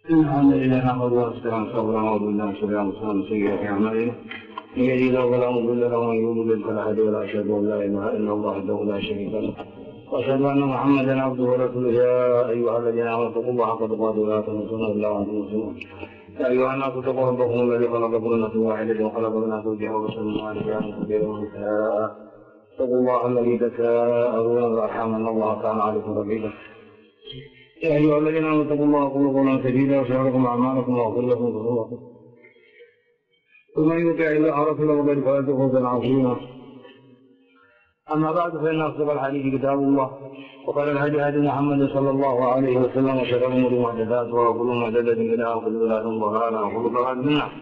الحمد لله نحمده ونستعينه ونعوذ بالله من شرور انفسنا ومن سيئات اعمالنا من يهده الله فلا مضل له ومن يضلل فلا هادي له اشهد ان لا اله الا الله وحده لا شريك له واشهد ان محمدا عبده ورسوله يا ايها الذين امنوا اتقوا الله حق تقاته ولا تموتن الا وانتم مسلمون يا ايها الناس اتقوا ربكم الذي خلقكم من نفس واحده وخلق منها زوجها وبث منهما رجالا كثيرا ونساء اتقوا الله الذي تساءلون بالارحام ان الله كان عليكم رقيبا يا أيها الذين آمنوا اتقوا الله وقولوا قولا سديدا ويغفر لكم أعمالكم ويغفر لكم ذنوبكم ومن يطع الله ورسوله فقد فاز فوزا عظيما أما بعد فإن أصدق الحديث كتاب الله وقال الهدي هدي محمد صلى الله عليه وسلم وشر الأمور محدثاتها وكل محدثة بدعة وكل بدعة ضلالة وكل ضلالة في النار.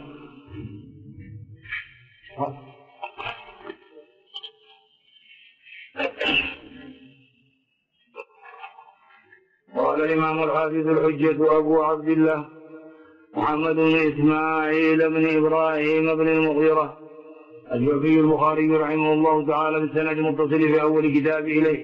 قال الإمام الحافظ الحجة أبو عبد الله محمد بن إسماعيل بن إبراهيم بن المغيرة الجوفي البخاري رحمه الله تعالى بالسند المتصل في أول كتابه إليه.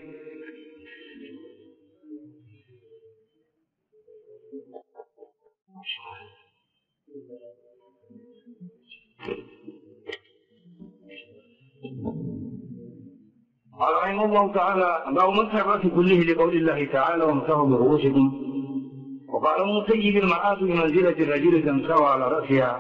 قال رحمه الله تعالى باب مسح الرأس كله لقول الله تعالى وامسحوا برؤوسكم. وقال المسيب المرأة بمنزلة الرجل تمسح على رأسها.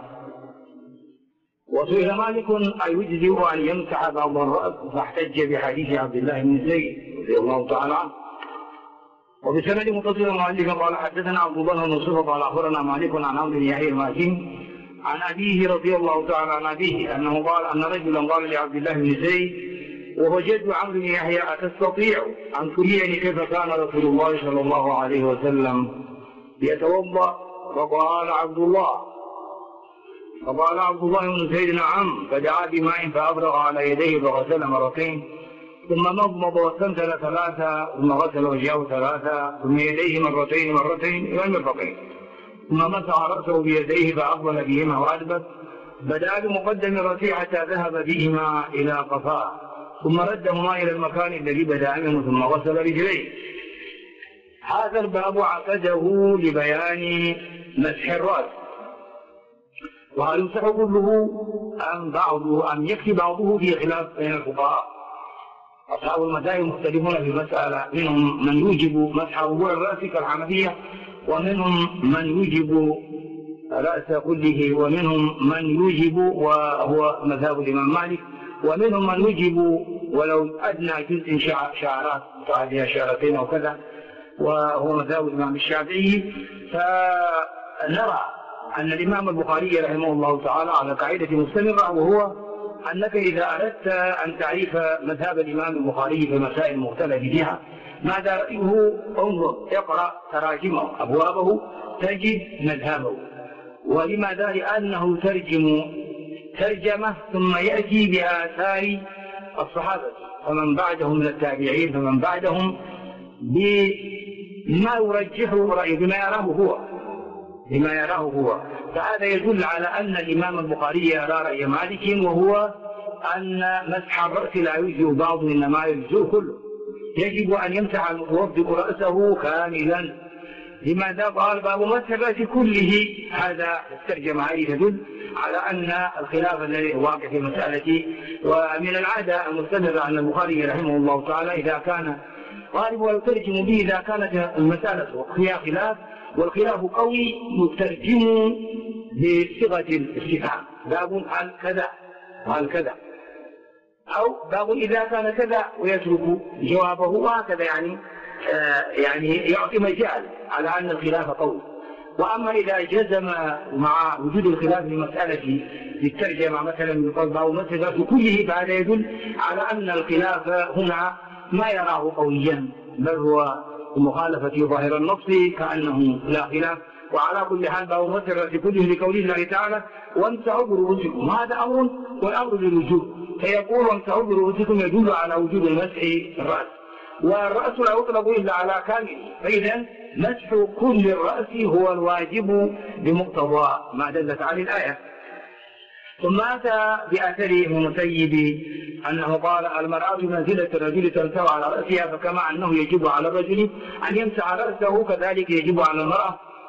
وسئل مالك أيجزئ أن يمسح بعض الرأس فاحتج بحديث عبد الله بن زيد رضي الله تعالى عنه. وبسند متصل مالك قال حدثنا عبد الله بن يوسف قال أخبرنا مالك عن عمرو بن يحيى المازني عن أبيه رضي الله تعالى عن أبيه أنه قال أن رجلا قال لعبد الله بن زيد وهو جد عمرو بن يحيى أتستطيع أن تريني كيف كان رسول الله صلى الله عليه وسلم يتوضأ؟ فقال عبد الله بن زيد نعم. فدعا بماء فأبرغ على يديه فغسل مرتين ثم مضمض واستنثر ثلاثة ثم غسل وجهه ثلاثة ثم يديه مرتين إلى المرفقين ثم مسح رأسه بيديه فأقبل بهما وأدبر. بدأ بمقدم رأسه حتى ذهب بهما إلى قفاه ثم ردهما إلى المكان الذي بدأ منه ثم غسل رجليه. هذا الباب عقده لبيان مسح الرأس وهل يمسح كله أم بعضه أم يكفي بعضه في خلاف بين الفقهاء. أصحاب المذاهب مختلفون في المسألة منهم من يوجب مسح ربوع الرأس كالحنفية ومنهم من يوجب رأس كله ومنهم من يوجب وهو مذهب الإمام مالك ومنهم من يجب ولو أدنى جزء شعرات تعديها شعرتين أو كذا وهو مذهب الإمام الشافعي. فنرى أن الإمام البخاري رحمه الله تعالى على قاعدة مستمرة وهو أنك إذا أردت أن تعرف مذهب الإمام البخاري في مسائل مختلفة فيها ماذا رأيه انظر اقرأ تراجمه أبوابه تجد مذهبه. ولماذا؟ لأنه ترجمة ثم يأتي بآثار الصحابة فمن بعدهم من التابعين فمن بعدهم بما يرجحه رأيه بما يراه هو. فهذا يدل على أن الإمام البخاري يرى رأي مالك وهو أن مسح الرأس لا يجزئ بعض إنما يجزئ كله. يجب أن يمسح المتوضئ رأسه كاملا. لماذا؟ قال باب مسح الرأس كله. هذا الترجمة هذه تدل على أن الخلاف الذي واقع في مسألة ومن العادة المستمرة أن البخاري رحمه الله تعالى إذا كان غالب ويترجم به إذا كانت المسألة فيها خلاف والخلاف قوي يترجم بصيغة الاستفهام باب قال كذا أو باب إذا كان كذا ويترك جوابه وهكذا يعني يعطي مجال على أن الخلاف قوي. وأما إذا جزم مع وجود الخلاف في مسألة للترجمة مثلا بقول أو مسألة كله فهذا يدل على أن الخلاف هنا ما يراه قويا بل هو مخالفة ظاهر النص كأنه لا خلاف. وعلى كل حال باب مسألة كله لقول الله تعالى وامسحوا برؤوسكم هذا أمر والأمر للوجوب فيقول وامسحوا برؤوسكم يدل على وجود المسح الرأس والرأس لا يطلق إلا على كامل. فإذا مسح كل الرأس هو الواجب بمقتضى ما دلت عليه الآية. ثم أتى بأثر المسيب أنه قال المرأة منزلة الرجل تمسح على رأسها فكما أنه يجب على الرجل أن يمسح رأسه كذلك يجب على المرأة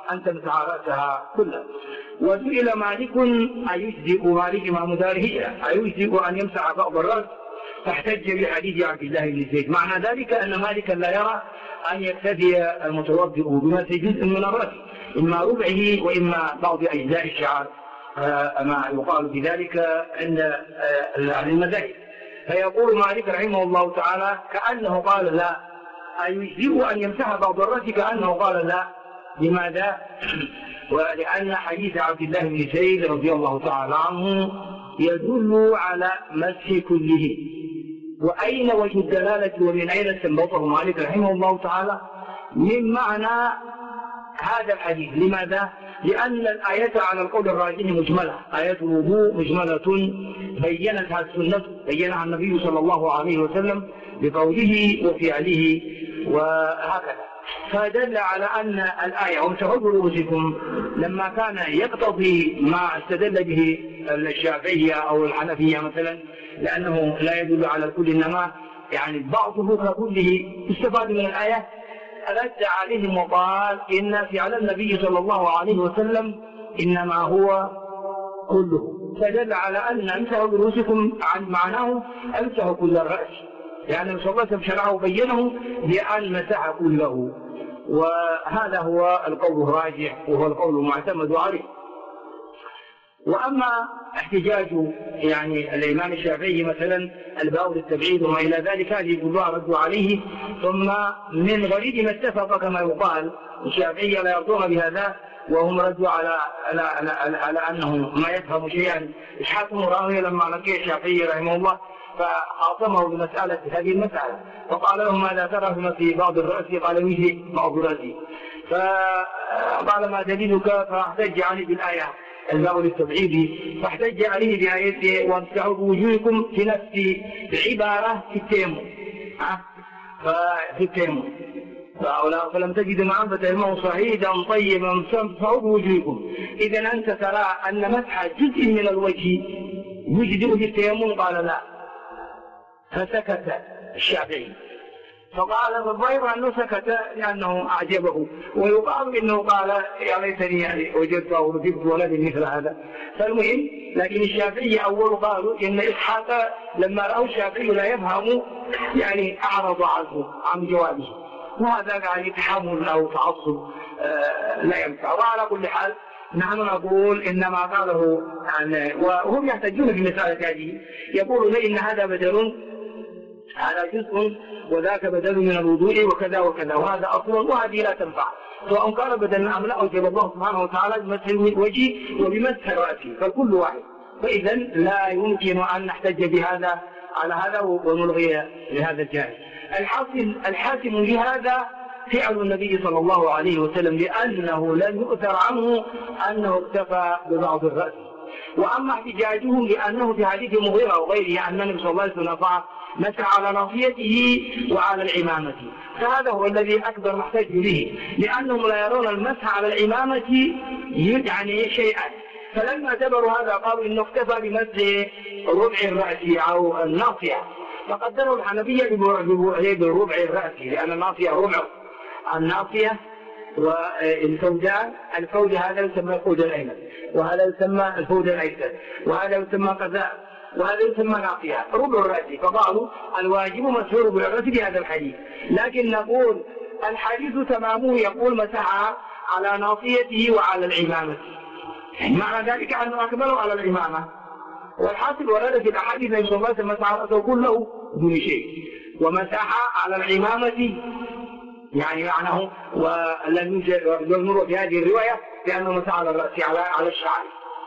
أن تمسح رأسها كلها. وسئل مالك أيجزئ مالك إمام دار الهجرة أيجزئ أن يمسح بعض الرأس، فاحتج بحديث عبد الله بن زيد. معنى ذلك أن مالكا لا يرى أن يكتفي المتوضئ بمسح جزء من الرأس، إما ربعه وإما بعض أجزاء الشعر، ما يقال بذلك عند أهل المذاهب. فيقول مالك رحمه الله تعالى كأنه قال لا، أيجزئ أن يمسح بعض الرأس كأنه قال لا. لماذا؟ ولأن حديث عبد الله بن زيد رضي الله تعالى عنه يدل على مسح كله. وأين وجه الدلالة ومن أين استنبطه مالك رحمه الله تعالى؟ من معنى هذا الحديث. لماذا؟ لأن الآية على القول الراجح مجملة، آية الوضوء مجملة بينتها السنة، بينها النبي صلى الله عليه وسلم بقوله وفعله وهكذا. فدل على أن الآية وامسحوا برؤوسكم لما كان يقتضي ما استدل به الشافعية أو الحنفية مثلا، لأنه لا يدل على الكل إنما يعني بعضه ككله، استفاد من الآية رد عليهم وقال إن فعل النبي صلى الله عليه وسلم إنما هو كله. فدل على أن امسحوا برؤوسكم عن معناه امسحوا كل الرأس، يعني صلى الله عليه وسلم شرعه وبينه بأن مسح كله. وهذا هو القول الراجح وهو القول المعتمد عليه. وأما احتجاج يعني الإمام الشافعي مثلا الباء للتبعيد وما إلى ذلك، هذه كلها ردوا عليه، ثم من غريب ما اتفق كما يقال الشافعية لا يرضون بهذا، وهم ردوا على أنه ما يفهم شيئا. إسحاق بن راهويه لما لقي الشافعي رحمه الله فخاصمه بمسألة هذه المسألة، فقال له ماذا ترى في بعض الرأس؟ قال وجهي بعض رأسي. فقال ما دليلك؟ فاحتج عليه بالآية الباء للتبعيد، فاحتج عليه بآية وامسحوا بوجوهكم في نفس عبارة في التيمم، في التيمم فلم تجد معا فتيمموا صعيدا طيبا فامسحوا بوجوهكم. إذا أنت ترى أن مسح جزء من الوجه يجزئ في التيمم؟ قال لا، فسكت الشافعي. فقال الظاهر أنه سكت لأنه أعجبه، ويقال إنه قال يا ليتني يعني وجدت أو رزقت ولد مثل هذا. فالمهم لكن الشافعي أول قالوا إن إسحاق لما رأوا الشافعي لا يفهم يعني أعرض عنه عن جوابه، وهذا يعني تحمل أو تعصب لا ينفع. وعلى كل حال نحن نقول إنما قاله يعني، وهم يحتجون في مسألة هذه، يقولون إن هذا بدل هذا جزء وذاك بدل من الوضوء وكذا وكذا، وهذا أصل وهذه لا تنفع، سواء كان بدلا أم لا أوجب الله سبحانه وتعالى بمسح الوجه وبمسح رأسه، فالكل واحد. فإذا لا يمكن أن نحتج بهذا على هذا ونلغي لهذا الجانب. الحاسم لهذا فعل النبي صلى الله عليه وسلم، لأنه لم يؤثر عنه أنه اكتفى ببعض الرأس. وأما احتجاجهم لأنه في حديث مغيرة وغيره أن النبي صلى الله عليه وسلم مسح على ناصيته وعلى العمامة، فهذا هو الذي أكبر محتج به، لأنهم لا يرون المسح على العمامة يعني شيئا. فلما اعتبروا هذا قالوا إنه اكتفى بمسح ربع الرأس أو الناصية، فقدروا الحنفية بربع الرأس، لأن الناصية ربع الناصية، والفودان الفود هذا يسمى الفود الأيمن، وهذا يسمى الفود الأيسر، وهذا يسمى كذا، وهذا يسمى ناصية ربع الرأس. فقالوا الواجب مسح ربع الرأس بهذا الحديث، لكن نقول الحديث تمامه يقول مسح على ناصيته وعلى العمامة، معنى ذلك أنه أكمله على العمامة. والحاصل ورد في الأحاديث أن الله مسح رأسه كله دون شيء، ومسح على العمامة يعني معناه ولم يوجد في هذه الرواية لأنه مسح على الرأس على الشعر،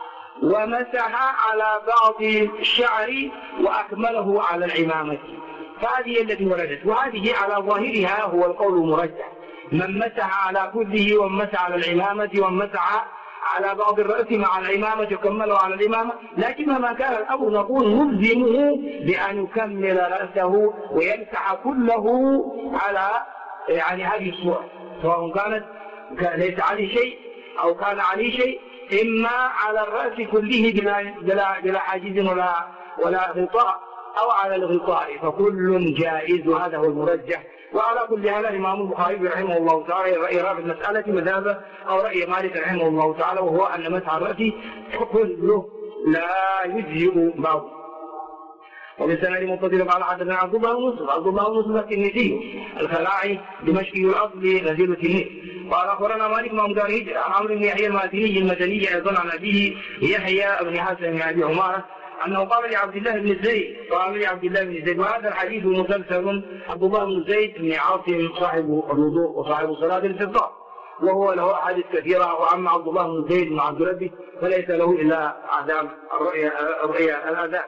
ومسح على بعض الشعر وأكمله على العمامة. فهذه التي وردت، وهذه على ظاهرها هو القول المرجح، من مسح على كله ومسح على العمامة ومسح على بعض الرأس مع العمامة يكمله على العمامة. لكن ما كان الأمر نقول نلزمه بأن يكمل رأسه ويمسح كله على يعني هذه الصورة، سواء كانت ليس عليه شيء أو كان عليه شيء، إما على الرأس كله بلا حاجز ولا غطاء، أو على الغطاء فكل جائز، وهذا هو المرجح. وعلى كل هذا الإمام البخاري رحمه الله تعالى يرى في المسألة مذهبه أو رأي مالك رحمه الله تعالى، وهو أن مسح الرأس كله لا يجزئ بعضه. وبالسند متصل قال حدثنا عبد الله بن مسلم الترمذي الخلاعي دمشقي الاصل نزيل التلميذ قال اخبرنا مالك بن دار هجره عن عمرو بن يحيى المازني المدني ايضا عن ابيه يحيى بن حسن بن ابي عماره انه قال لعبد الله بن زيد وهذا الحديث مسلسل. عبد الله بن زيد بن عاصم صاحب الوضوء وصاحب صلاه الاستسقاء، وهو له احاديث كثيره، واما عبد الله بن زيد بن عبد ربه فليس له الا اعدام الرؤيا الاذان.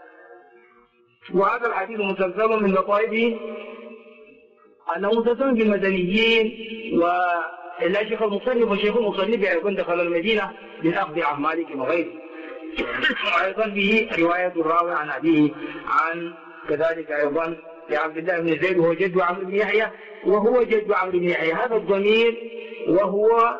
وهذا الحديث مسلسل من لطائفه أنه مسلسل بالمدنيين، وإلا شيخ المصنف وشيخ المصنف أيضا دخل المدينة بالأخذ عن مالك وغيره، وأيضا به رواية الراوي عن أبيه عن كذلك أيضا لعبد الله بن زيد وهو جد عمرو بن يحيى هذا الضمير وهو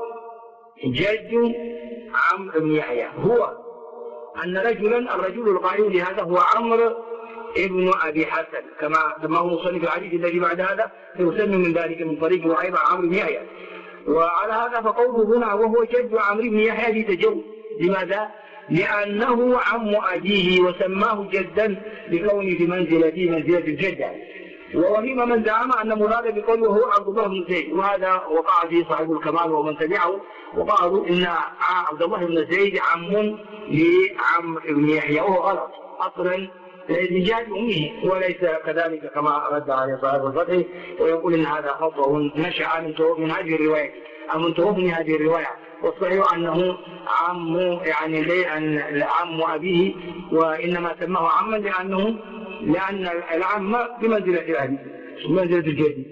جد عمرو بن يحيى هو أن الرجل القائل لهذا هو عمرو ابن أبي حسن كما سماه مصنف الحديث الذي بعد هذا فيسمى من ذلك من طريق وأيضا عمرو بن يحيى. وعلى هذا فقوله هنا وهو جد عمرو بن يحيى بتجوز. لماذا؟ لأنه عم أبيه وسماه جدا لكونه في منزلة الجدة. ومما من زعم أن مراد بقوله هو عبد الله بن زيد، وهذا وقع فيه صاحب الكمال ومن تبعه، وقالوا إن عبد الله بن زيد عم لعمرو بن يحيى، وهو غلط أصلا لجهة أمه وليس كذلك كما رد عليه صاحب الفتح، ويقول إن هذا خطأ نشأ من هذه الرواية أو من توهم هذه الرواية. والصحيح أنه عم عم أبيه، وإنما سماه عما لأن العم بمنزلة الأبي بمنزلة الجد.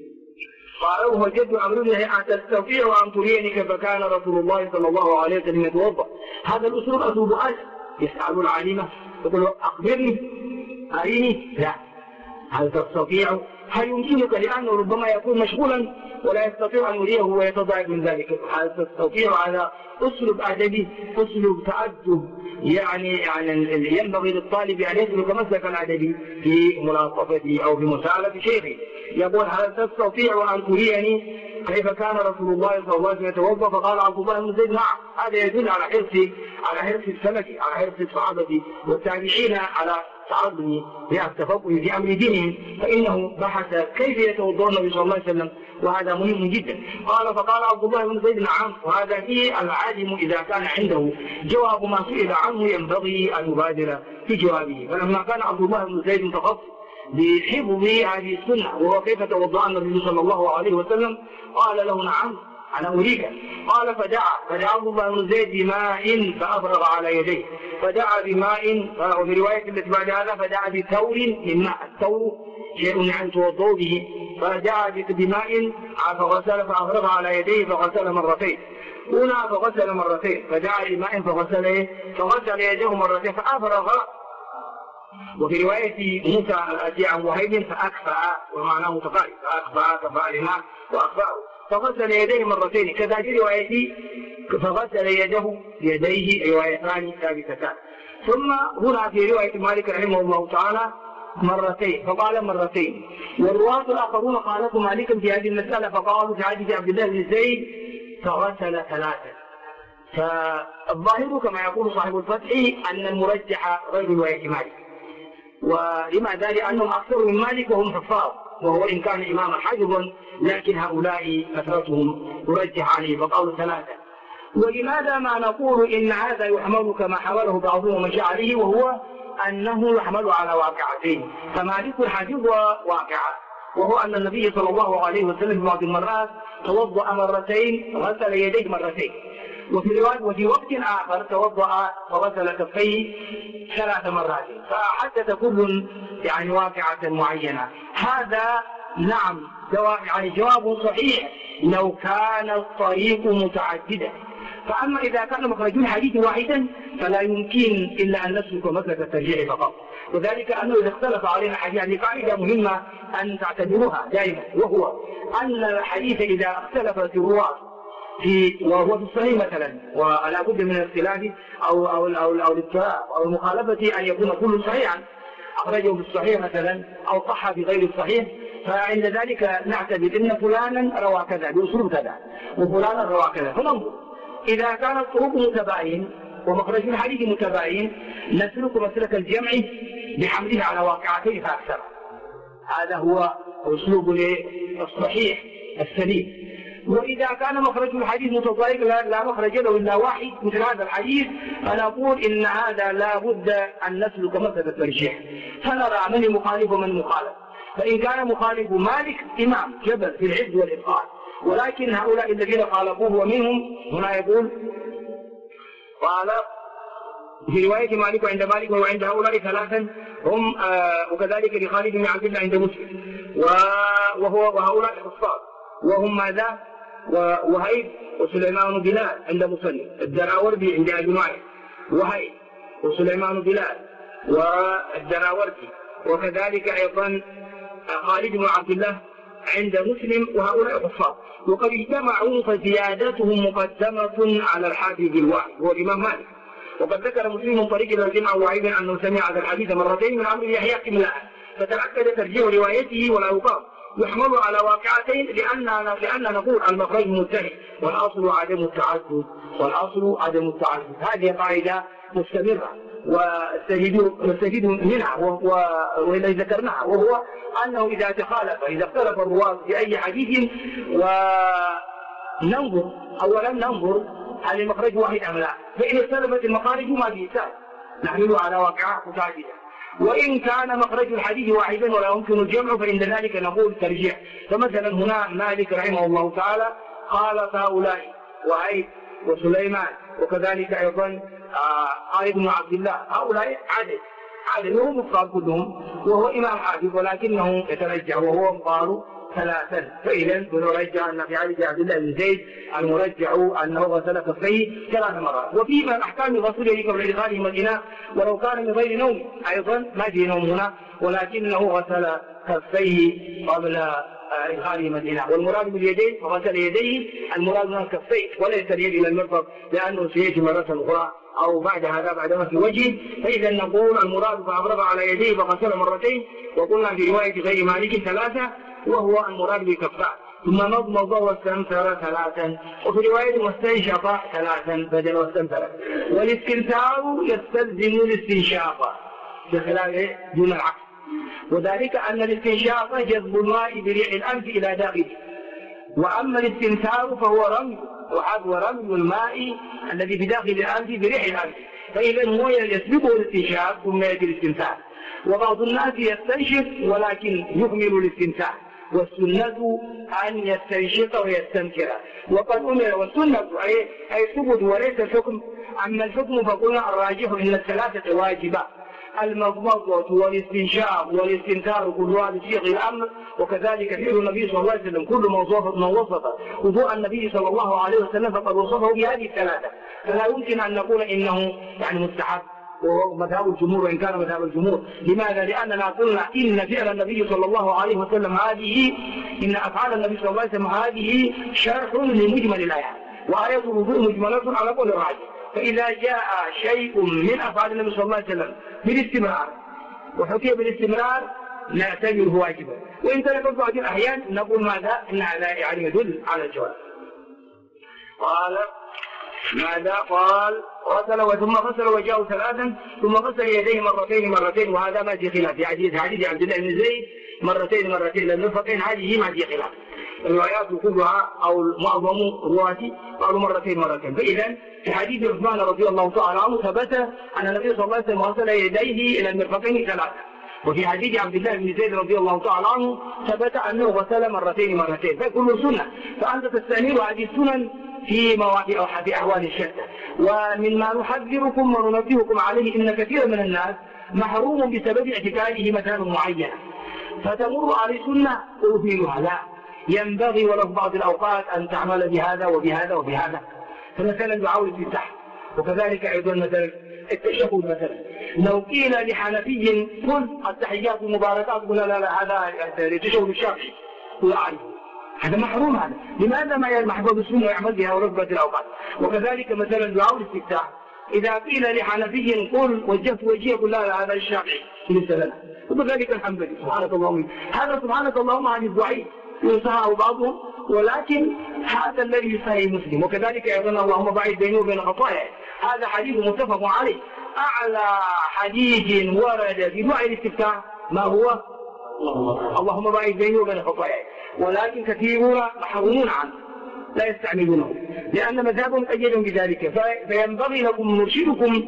قال وهو جد عمرو بن يحيى تستطيع أن تريني كيف كان رسول الله صلى الله عليه وسلم يتوضأ. هذا الأسلوب أسلوب يسأل العليمة يقول أخبرني أريني، لا هل تستطيع؟ هل يمكنك؟ لأنه ربما يكون مشغولا ولا يستطيع أن يريه ويتضايق من ذلك. هل تستطيع؟ على أسلوب أدبي، أسلوب تأدب، يعني ينبغي للطالب أن يسلك مسلكا أدبي في ملاطفته أو في مساعدة شيخه. يقول هل تستطيع أن تريني كيف كان رسول الله صلى الله عليه وسلم يتوضأ؟ فقال عبد الله بن زيد نعم. هذا يدل على حرص السلف، على حرص الصحابة والتابعين على تعظم التفقه في أمر دينهم، فإنه بحث كيف يتوضأ النبي صلى الله عليه وسلم، وهذا مهم جدا. فقال عبد الله بن زيد نعم. وهذا فيه العالم إذا كان عنده جواب ما سئل عنه ينبغي أن يبادر في جوابه. فلما كان عبد الله بن زيد متخصص بحفظ هذه السنة وهو كيف توضأ النبي صلى الله عليه وسلم قال له نعم أنا أريك. قال فدعا عبد الله بن زيد بماء فأفرغ على يديه، فدعا بماء، وفي رواية التي بعد هذا فدعا بثور من ماء. الثور شيء يعني توضأ به، فدعا بماء فغسل فأفرغ على يديه فغسل مرتين. هنا فغسل مرتين، فدعا بماء فغسل يديه مرتين فأفرغ. وفي رواية موسى الأتي عن وهيب فأكفأ، ومعناه متقارب، كفأ للماء وأكفأه، فغسل يديه مرتين. كذا في رواية فغسل يديه روايتان ثابتتان. ثم هنا في رواية مالك رحمه الله تعالى مرتين، فقال مرتين. والرواة الآخرون قالوا مالك في هذه المسألة فقالوا في حديث عبد الله بن زيد فغسل ثلاثة. فالظاهر كما يقول صاحب الفتح أن المرجح غير رواية مالك. ولماذا؟ لأنهم أكثر من مالك وهم حفاظ، وهو إن كان إماما حافظا، لكن هؤلاء كثرتهم ترجح عليه فقالوا ثلاثة. ولماذا ما نقول إن هذا يحمل كما حمله بعضهم ومشى عليه، وهو أنه يحمل على واقعتين. فمالك حافظ واقعة، وهو أن النبي صلى الله عليه وسلم في بعض المرات توضأ مرتين غسل يديه مرتين، وفي وقت آخر توضأ وغسل كفيه 3 مرات، فحدث كل يعني واقعة معينة. هذا نعم جواب صحيح لو كان الطريق متعددا. فأما إذا كان مخرج الحديث واحدا فلا يمكن إلا أن نسلك مسلك الترجيح فقط. وذلك أنه إذا اختلف علينا حديث، هذه قاعدة مهمة أن تعتبروها دائما، وهو أن الحديث إذا اختلفت الرواة وهو في الصحيح مثلا، ولا بد من الاختلاف أو الاضطراب أو المخالفة أن يكون كل صحيحا. أخرجه في الصحيح مثلا أو صح في غير الصحيح، فعند ذلك نعتبر إن فلانا روى كذا بأسلوب كذا وفلانا روى كذا، فننظر إذا كان الطرق متباين ومخرج الحديث متباين نسلك مسلك الجمع بحمله على واقعتين فأكثر. هذا هو أسلوب الصحيح السليم. وإذا كان مخرج الحديث متضايق لا مخرج له إلا واحد مثل هذا الحديث، فنقول إن هذا لا بد أن نسلك مسلك الترجيح، فنرى من المخالف ومن المخالف. فإن كان مخالف مالك إمام جبل في العز والإتقان، ولكن هؤلاء الذين خالفوه ومنهم هنا يقول قال في رواية مالك وعند مالك وعند هؤلاء ثلاثا هم وكذلك لخالد بن عبد الله عند مسلم وهؤلاء حفاظ وهم ماذا؟ وهيب وسليمان بلال عند مسلم، الدراوردي عند أبي نعيم، وهيب وسليمان بلال والدراوردي، وكذلك أيضا خالد بن عبد الله عند مسلم وهؤلاء حفاظ. وقد اجتمعوا فزيادتهم مقدمة على الحافظ الواحد هو الإمام مالك. وقد ذكر مسلم من طريق الجمع وعيبا أنه سمع هذا الحديث مرتين من عمرو بن يحيى قبلها، فتأكد ترجيح روايته ولا يقام، يحمل على واقعتين لأن نقول المخرج متحد والأصل عدم التعدد، عدم التعدد. هذه قاعدة مستمرة ونستفيد منها وإذا ذكرناها، وهو أنه إذا اختلف الرواة في أي حديث وننظر أولا هل المخرج واحد أم لا، فإن اختلفت المخارج ما في إشكال نحمله على واقعة متعددة. وإن كان مخرج الحديث واحدا ولا يمكن الجمع فإن ذلك نقول ترجيح. فمثلا هنا مالك رحمه الله تعالى قال هؤلاء وهيب وسليمان وكذلك أيضا خالد بن عبد الله، هؤلاء عدد وهم مفرد كلهم، وهو إمام حافظ ولكنه يترجع وهو قالوا ثلاثا. فإذا نرجع أن في حديث عبد الله بن زيد المرجع أنه غسل كفيه 3 مرات. وفي من أحكام غسل يديه قبل إدخاله الإناء ولو كان من غير نوم، أيضا ما في نوم هنا ولكنه غسل كفيه قبل إدخاله الإناء. والمراد باليدين فغسل يديه، المراد من الكفين وليس اليد إلى المرفق لأنه سيأتي مرة أخرى أو بعد هذا بعدما في وجهه. فإذا نقول المراد فأفرغ على يديه فغسل مرتين، وقلنا في رواية غير مالك 3 وهو المراد بكفاء، ثم مضمض واستنثر 3، وفي رواية واستنشق 3 بدل واستنثر. والاستنثار يستلزم الاستنشاق بخلاف دون العكس، وذلك أن الاستنشاق جذب الماء بريح الأنف إلى داخله، وأما الاستنثار فهو رمي الماء الذي في داخل الأنف بريح الأنف، فإذا هو يسبقه الاستنشاق ثم يأتي الاستنثار. وبعض الناس يستنشق ولكن يهمل الاستنثار، والسنة أن يستنشق ويستنكر. وقد أمر والسنة أي ثبت وليس الحكم. أما الحكم فقلنا الراجح إن الثلاثة واجبة، المضمضة والاستنشاق والاستنثار كلها بصيغ الأمر، وكذلك فعل النبي صلى الله عليه وسلم كل من وصف وضوء النبي صلى الله عليه وسلم فقد وصفه بهذه الثلاثة، فلا يمكن أن نقول إنه مستحب وهو مذهب الجمهور وإن كان مذهب الجمهور. لماذا؟ لأننا قلنا إن فعل النبي صلى الله عليه وسلم إن أفعال النبي صلى الله عليه وسلم هذه شرح لمجمل الآيات، وآيات الوضوء مجملة على قول الراجح. فإذا جاء شيء من أفعال النبي صلى الله عليه وسلم بالاستمرار وحكي بالاستمرار نعتبره واجبا، وإن ترك بعض الأحيان نقول ماذا؟ إن هذا يدل على الجواز. قال ماذا؟ قال غسل ثم غسل وجهه 3 ثم غسل يديه مرتين، وهذا ما في خلاف في حديث عبد الله بن زيد مرتين للمرفقين، هذه ما في خلاف. الروايات كلها أو معظم رواتي قالوا مرتين. فإذا في حديث عثمان رضي الله تعالى عنه ثبت أن النبي صلى الله عليه وسلم غسل يديه إلى المرفقين 3، وفي حديث عبد الله بن زيد رضي الله تعالى عنه ثبت أنه غسل مرتين، فكل سنة. فأنت تستنير هذه السنن في مواقع أو في أحوال شتى. ومما نحذركم وننبهكم عليه إن كثيرا من الناس محروم بسبب اعتكاده مكان معين، فتمر عليه سنة أثيرها، لا ينبغي وله بعض الأوقات أن تعمل بهذا وبهذا وبهذا. فمثلا دعاء الافتتاح، وكذلك أيضا مثلا التشهد. مثلا لو قيل لحنفي قل التحيات المباركات قل لا هذا التشهد الشرعي لا أعرفه، هذا محروم. هذا لماذا ما يحفظ السنة ويعمل بها ورغبة الأوقات؟ وكذلك مثلا دعاء الاستفتاح إذا قيل لحنفي قل وجهت وجهي قل لا هذا الشافعي ليس لنا، وكذلك الحنبلي سبحانك اللهم. هذا سبحانك اللهم حديث ضعيف ينصحه بعضهم، ولكن هذا الذي يصحح مسلم. وكذلك أيضا اللهم باعد بينه وبين خطاياه، هذا حديث متفق عليه. أعلى حديث ورد في دعاء الاستفتاح ما هو؟ اللهم باعد بينه وبين خطاياه، ولكن كثيرون محرومون عنه لا يستعملونه لأن مذهبهم أجل بذلك. فينبغي لكم نرشدكم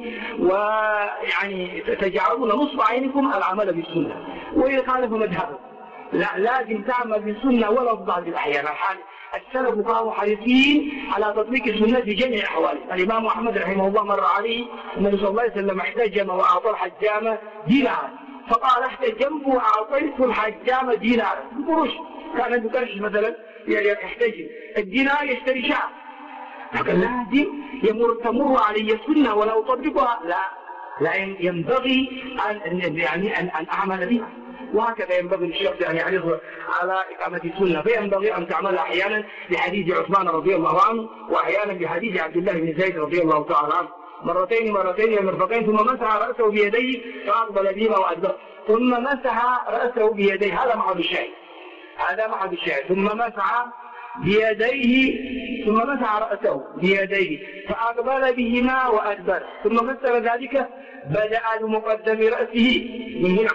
ويعني تجعلون نصب عينكم العمل بالسنة، وإذا خالف مذهبهم لا لازم تعمل بالسنة ولا في بعض الأحيان. السلف كانوا حريصين على تطبيق السنة في جميع أحواله. الإمام أحمد رحمه الله مر عليه النبي صلى الله عليه وسلم احتجم وأعطى الحجام دينارا، فقال احتجمت وأعطيت الحجام دينارا بقروش. كان يكرش مثلا يعني يحتجم الدينار يشتري شعر، لكن لازم تمر علي السنة ولا أطبقها، لا ينبغي أن أعمل بها. وهكذا ينبغي للشخص أن يحرص على إقامة السنة، فينبغي أن تعمل أحيانا بحديث عثمان رضي الله عنه، وأحيانا بحديث عبد الله بن زيد رضي الله تعالى عنه، مرتين المرفقين، ثم مسح رأسه بيديه فأقبل بهما وأدبر، ثم مسح رأسه بيديه. هذا محل الشاهد. ثم مسح بيديه ثم مسح رأسه بيديه فأقبل بهما وأدبر، ثم فسر ذلك بدأ بمقدم رأسه من هنا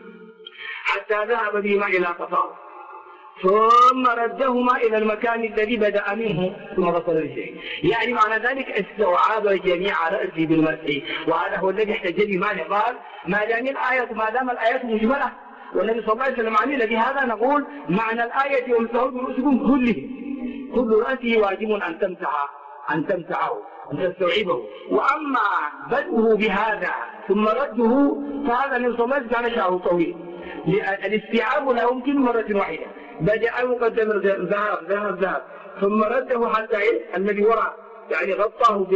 حتى ذهب بهما إلى قفاه، ثم ردهما إلى المكان الذي بدأ منه ثم غسل رجليه. يعني معنى ذلك استوعب جميع رأسه بالمسح، وهذا هو الذي احتج به مالك. قال ما دام الآيات مجملة والنبي صلى الله عليه وسلم عمل بهذا، نقول معنى الآية وامسحوا برؤوسكم كل رأسه واجب أن تمسحه أن تستوعبه. وأما بدءه بهذا ثم رده فهذا النبي صلى الله عليه وسلم كان شعره طويل، الاستيعاب لا يمكن مرة واحدة. بدأ مقدم ذهب ثم رده حتى الذي وراء يعني غطاه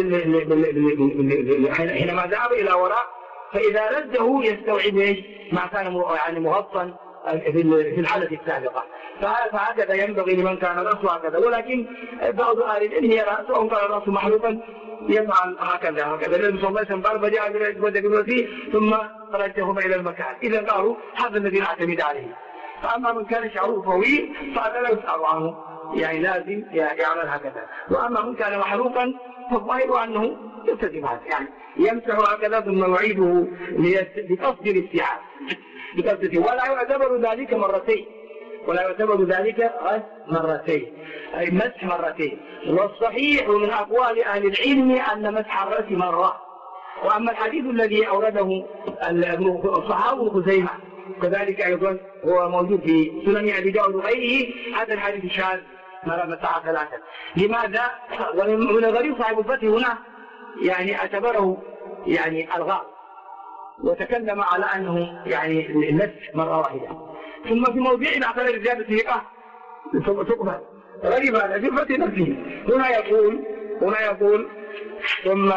حينما ذهب إلى وراء، فإذا رده يستوعب ما كان يعني مغطى في الحالة السابقة. فهكذا ينبغي لمن كان رأسه هكذا. ولكن بعض أهل العلم يرى سواء كان رأسه محلوقا يفعل هكذا. النبي صلى الله عليه وسلم قال بدأ برأسه ثم رجهما إلى المكان. إذا قالوا هذا الذي نعتمد عليه. فأما من كان شعره طويل فهذا لا يسأل عنه، يعني لازم يعمل هكذا. وأما من كان محلوقا فالظاهر أنه يلتزم هذا، يعني يمسح هكذا ثم يعيده بقصد الاستيعاب ولا يعتبر ذلك مرتين، أي مسح مرتين. والصحيح من أقوال أهل العلم أن مسح الرأس مرة. وأما الحديث الذي أورده صحابه خزيمة كذلك أيضا هو موجود في سنن أبي داود وغيره، هذا الحديث شاذ مسح ثلاثة. لماذا؟ ومن الغريب صاحب الفتح هنا يعني اعتبره يعني الغاء وتكلم على أنه يعني المسح مرة واحدة. ثم في موضع اعتبر زيادة ثقة تقبل. غريب هذا في فتح نفسه. هنا يقول ثم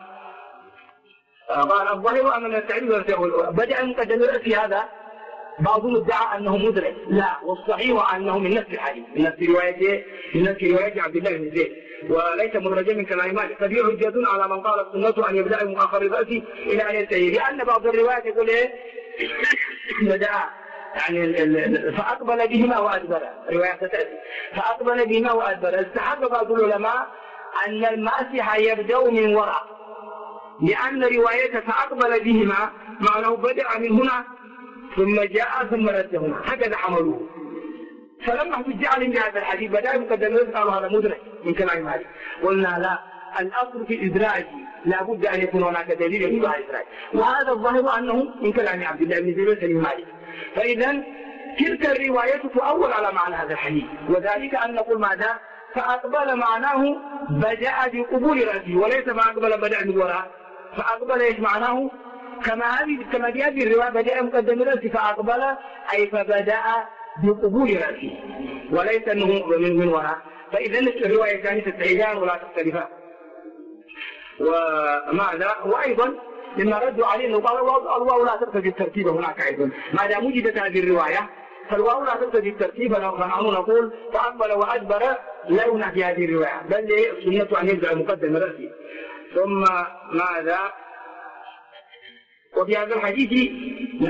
قال الظاهر أن التعليم بدأ مقدم رأسي هذا بعضهم ادعى أنه مدرك، لا، والصحيح أنه من نفس الحديث من نفس رواية عبد الله بن زيد وليس مدرجا من كلام مالك. ففي حجة على من قال السنة أن يبدأ من آخر رأسه إلى أن ينتهي، لأن بعض الروايات يقول بدأ يعني فأقبل بهما وأدبر، رواية تأتي فأقبل بهما وأدبر. استحب بعض العلماء أن الماسح يبدأ من وراء، لأن رواية فأقبل بهما معناه بدأ من هنا ثم جاء ثم ردهما، هكذا حملوه. فلما حجج عليهم بهذا الحديث بدأ مقدم قالوا هذا مدرك من كلام مالك. قلنا لا، الأصل في الإدراج لا بد أن يكون هناك دليل يدل على الإدراج، وهذا الظاهر أنه من كلام عبد الله بن زيد وسليم مالك. فإذا تلك الرواية تؤول على معنى هذا الحديث، وذلك أن نقول ماذا؟ فأقبل معناه بدأ بقبول رأسه، وليس فأقبل بدأ من وراء. فأقبل إيش معناه؟ كما في هذه الرواية بدأ مقدم رأسه فأقبل أي فبدأ بقبول رأسه، وليس أنه من وراء. فإذا الرواية الثانية تتعيدان ولا تختلفان. وماذا؟ وأيضا لما ردوا عليه أنه قال الواو لا تقتضي الترتيب هناك أيضا، ما دام وجدت هذه الرواية فالواو لا تقتضي الترتيب، فنحن نقول فأقبل وأدبر لا يمنع في هذه الرواية، بل السنة أن يبدأ مقدم رأسه. ثم ماذا؟ وفي هذا الحديث من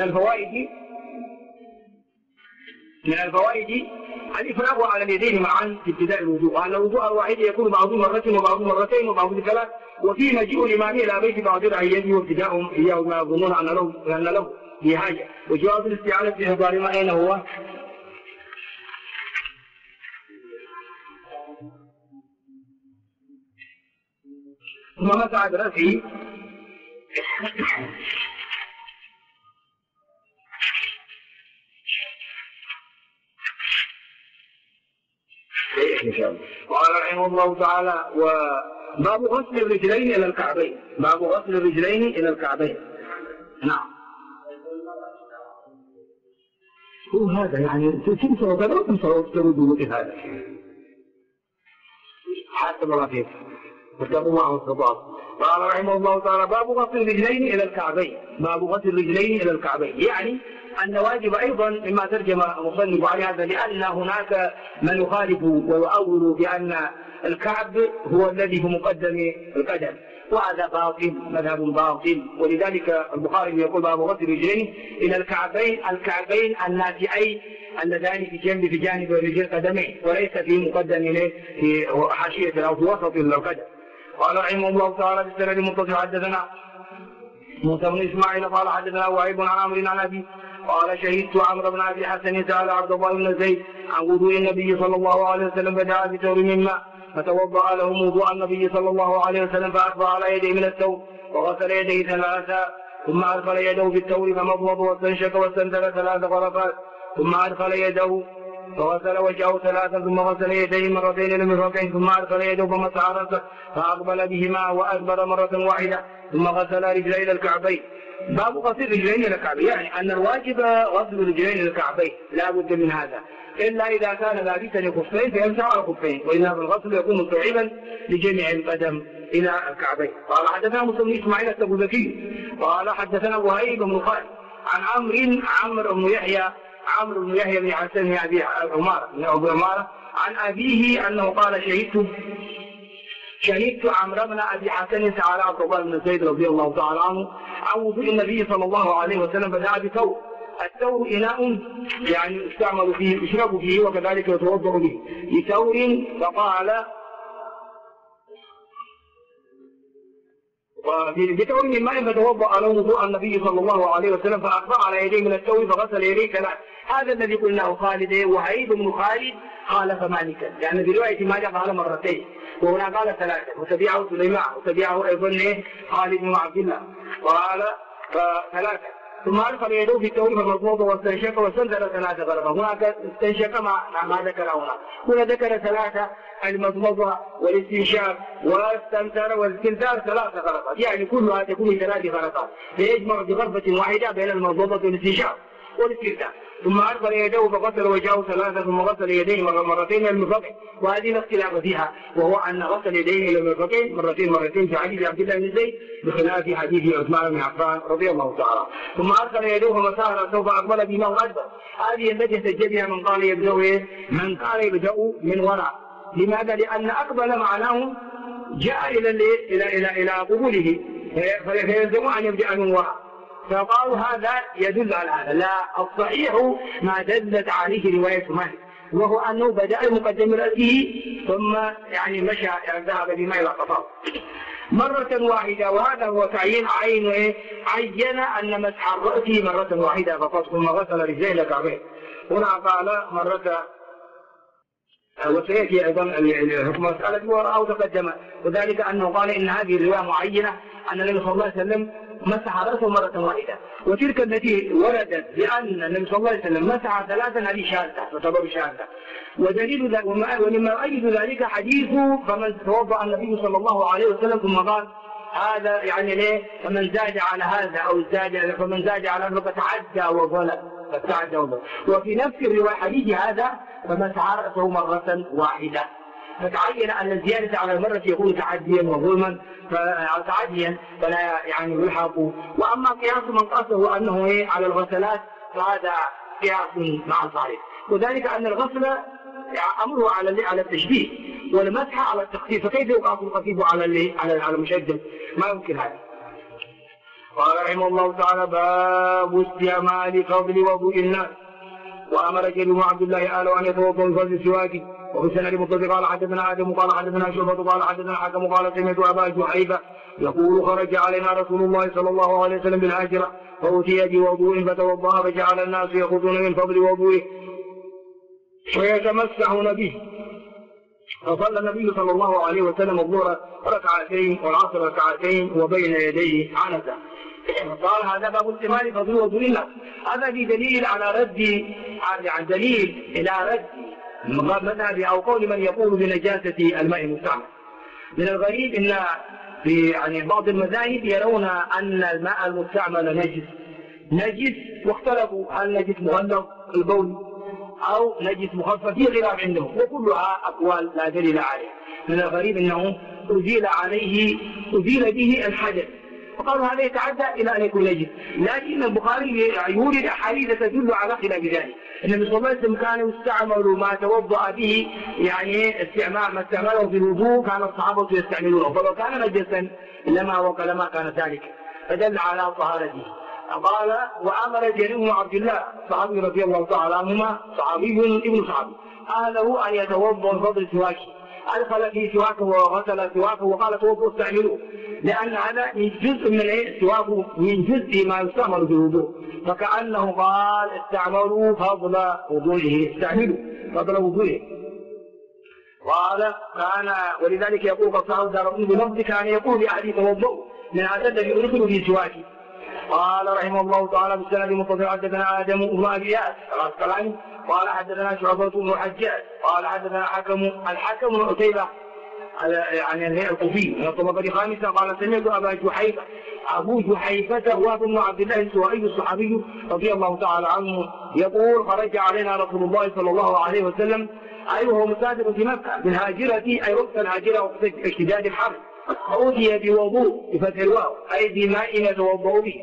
الفوائد الإفراغ على اليدين معا في ابتداء الوضوء، وأن الوضوء الواحد يكون بعضه مرة وبعضه مرتين وبعضه ثلاث، وفيه مجيء الإمام إلى بيت بعض رعيته وابتداءهم إياه ما يظنون أن له بحاجة، وجواز الاستعانة بإحضار ما أين هو؟ ثم مسح برأسه قال رحمه الله تعالى: وباب غسل الرجلين إلى الكعبين. باب غسل الرجلين إلى الكعبين. نعم. هو هذا يعني تنسوا كذا وتنسوا تردوا هذا حسب الله فيك واتقوا معه الصباط. قال رحمه الله تعالى: باب غسل الرجلين إلى الكعبين. باب غسل الرجلين إلى الكعبين، يعني أن واجب أيضا مما ترجم المصنف على هذا، لأن هناك من يخالف ويؤول بأن الكعب هو الذي في مقدم القدم، وهذا باطل، مذهب باطل. ولذلك البخاري يقول: باب غسل الرجلين إلى الكعبين الناتئين اللذان في جانب رجل قدمين، وليس في مقدم في حاشية أو في وسط القدم. قال رحمه الله تعالى: بالسند المتصل حدثنا موسى بن إسماعيل قال حدثنا وهيب عن عمرو عن أبي قال: شهدت عمرو بن أبي حسن سأل عبد الله بن زيد عن وضوء النبي صلى الله عليه وسلم، فدعا بثور من ماء فتوضأ له وضوء النبي صلى الله عليه وسلم، فأسبغ على يديه من الثور وغسل يديه ثلاثا، ثم أدخل يده في الثور فمضمض واستنشق واستنثر 3 غرفات، ثم أدخل يده فغسل وجهه 3، ثم غسل يديه مرتين إلى المرفقين، ثم أدخل يده فمسح رأسه فأقبل بهما وأدبر مرة واحدة، ثم غسل رجليه إلى الكعبين. باب غسل الرجلين إلى الكعبين، يعني أن الواجب غسل الرجلين إلى الكعبين، لا بد من هذا، إلا إذا كان لابسا الخفين فيمسح على الخفين، وإلا الغسل يكون مستوعبا لجميع القدم إلى الكعبين. قال حدثنا موسى بن إسماعيل التبوذكي قال حدثنا وهيب بن خالد عن عمرو بن يحيى بن حسن بن أبي عمارة عن أبيه أنه قال: شهدت عمرو بن أبي حسن سأل عبد الله بن زيد رضي الله تعالى عنه عن وضوء النبي صلى الله عليه وسلم، فدعا بثور. الثور إناء يعني يستعمل فيه، يشرب فيه وكذلك يتوضأ به، بثور. فقال: بثور من ماء فتوضأ له وضوء النبي صلى الله عليه وسلم، فأخبر على يديه من الثور فغسل يديه 3. هذا الذي قلناه خالد، وهيب بن خالد خالف مالكا، لأن في رواية مالك قال مرتين وهنا قال 3، وتبعه سليمان وتبعه أيضا خالد بن عبد الله قال 3. ثم أدخل يده في الثور فمضمض واستنشق واستنثر 3 غرفات. هناك استنشق ما ذكر هنا ذكر 3: المضمضة والاستنشاق والاستنثار والاستنثار 3 غرفات، يعني كلها تكون 3 غرفات، فيجمع بغرفة واحدة بين المضمضة والاستنشاق والاستنثار. ثم أدخل يده فغسل وجهه 3، ثم غسل يديه مرتين إلى المرفقين، وهذه لا اختلاف فيها، وهو أن غسل يديه إلى المرفقين مرتين في حديث عبد الله بن زيد، بخلاف حديث عثمان بن عفان رضي الله تعالى. ثم أدخل يده فمسح رأسه فأقبل بما وأدبر. هذه التي احتج بها من قال يبدأ من وراء. لماذا؟ لأن أقبل معناه جاء إلى قبوله، فيلزم أن يبدأ من وراء، فقالوا هذا يدل على هذا. لا، الصحيح ما دلت عليه رواية مالك، وهو أنه بدأ المقدم رأسه ثم يعني مشى ذهب بما إلى قطار مرة واحدة، وهذا هو تعيين عين أن مسح الرأس مرة واحدة فقط، ثم غسل رجليه إلى الكعبين. هنا قال مرة، وسيأتي أيضا الحكم مسألة أو تقدم، وذلك أنه قال إن هذه الرواية معينة أن النبي صلى الله عليه وسلم مسح رأسه مرة واحدة، وتلك التي وردت بأن النبي صلى الله عليه وسلم مسح 3 هذه شاذة تعتبر شاذة. ودليل ومما يؤيد ذلك حديث فمن توضأ النبي صلى الله عليه وسلم ثم قال هذا يعني ليه؟ فمن زاد على هذا أو فمن زاد على هذا فتعدى وظلم. وفي نفس الرواية حديث هذا فمسح رأسه مرة واحدة، فتعين أن الزيادة على المرة يكون تعديا وظلما، تعديا فلا يعني يلحق. وأما قياس من قاسه أنه على الغسلات فهذا قياس مع الصحيح، وذلك أن الغسل أمره على التشبيه، والمسح على التخفيف، فكيف يقع الخفيف على المشدد؟ ما يمكن هذا. قال رحمه الله تعالى: باب استعمال فضل وضوء الناس. وامر جرير بن عبد الله اهله ان يتوضا بفضل السواك. وفي السند متصل قال حدثنا ادم قال حدثنا شعبة قال حدثنا الحكم قال سمعت ابا جحيفة يقول: خرج علينا رسول الله صلى الله عليه وسلم بالهاجرة فأتي بوضوء فتوضأ فجعل الناس يأخذون من فضل وضوئه ويتمسحون به. فصلى النبي صلى الله عليه وسلم الظهر ركعتين والعصر ركعتين وبين يديه عنزة. قال: هذا باب استعمال فضل وضوء الناس. هذا دليل على رد، عن دليل إلى رد مذهب أو قول من يقول بنجاسة الماء المستعمل. من الغريب أن في بعض المذاهب يرون أن الماء المستعمل نجس، واختلفوا هل نجس مغلظ البول أو نجس مخفف، في خلاف عندهم، وكلها أقوال لا دليل عليها. من الغريب أنه أزيل به الحدث، فقالوا هذا يتعدى إلى أن يكون نجس. لكن البخاري يورد أحاديث تدل على خلاف ذلك. النبي صلى الله عليه وسلم كان يستعمل ما توضأ به، ما استعمله في الوضوء كان الصحابة يستعملونه، فلو كان نجسا لما كان ذلك، فدل على طهارته. قال: وأمر جرير بن عبد الله صحابي رضي الله تعالى عنهما، صحابي ابن صحابي، أهله أن يتوضأ بفضل سواكه. أدخل في سواكه وغسل سواكه وقال: توضأوا استعملوه، لأن هذا من جزء من سواكه، من جزء ما يستعمل في الوضوء، فكأنه قال: استعملوا فضل وضوئه، استعملوا فضل وضوئه. قال: ولذلك يقول فصاحب دارقطني بلفظ كان يقول لأهله توضأوا من هذا الذي يدخل في سواكه. قال رحمه الله تعالى: بالسند المتصل حدثنا آدم بن أبي إياس العسقلاني قال حدثنا شعبة بن الحجاج قال حدثنا الحكم بن عتيبة الكوفي من الطبقة الخامسة قال: سمعت أبا جحيفة. أبو جحيفة هو بن عبد الله السوائي الصحابي رضي الله تعالى عنه يقول: خرج علينا رسول الله صلى الله عليه وسلم وهو مسافر في مكة بالهاجرة، أي وقت الهاجرة وقت اشتداد الحر، فأتي بوضوء بفتح الواو أي بماء يتوضأ به،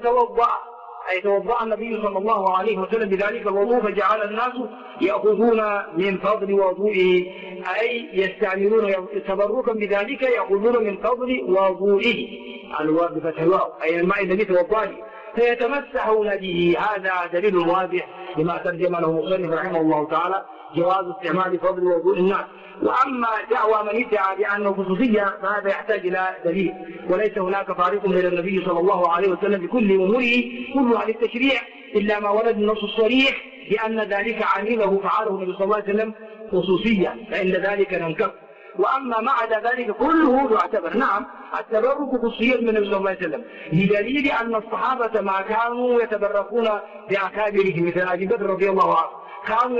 توضأ النبي صلى الله عليه وسلم بذلك الوضوء، فجعل الناس يأخذون من فضل وضوئه، أي يستعملون تبركا بذلك، يأخذون من فضل وضوئه بفتح الواو أي الماء الذي توضأ به، فيتمسحون به. هذا دليل واضح لما ترجم له مصنف رحمه الله تعالى، جواز استعمال فضل وضوء الناس. وأما دعوى من ادعى بأنه خصوصية فهذا يحتاج إلى دليل، وليس هناك فارق بين النبي صلى الله عليه وسلم بكل أموره كلها للتشريع، إلا ما ورد النص الصريح بأن ذلك عمله فعله النبي صلى الله عليه وسلم خصوصية، فإن ذلك ننكر. وأما ما عدا ذلك كله يعتبر. نعم، التبرك خصوصية من النبي صلى الله عليه وسلم، بدليل أن الصحابة ما كانوا يتبركون بأكابرهم مثل أبي بكر رضي الله عنه، كانوا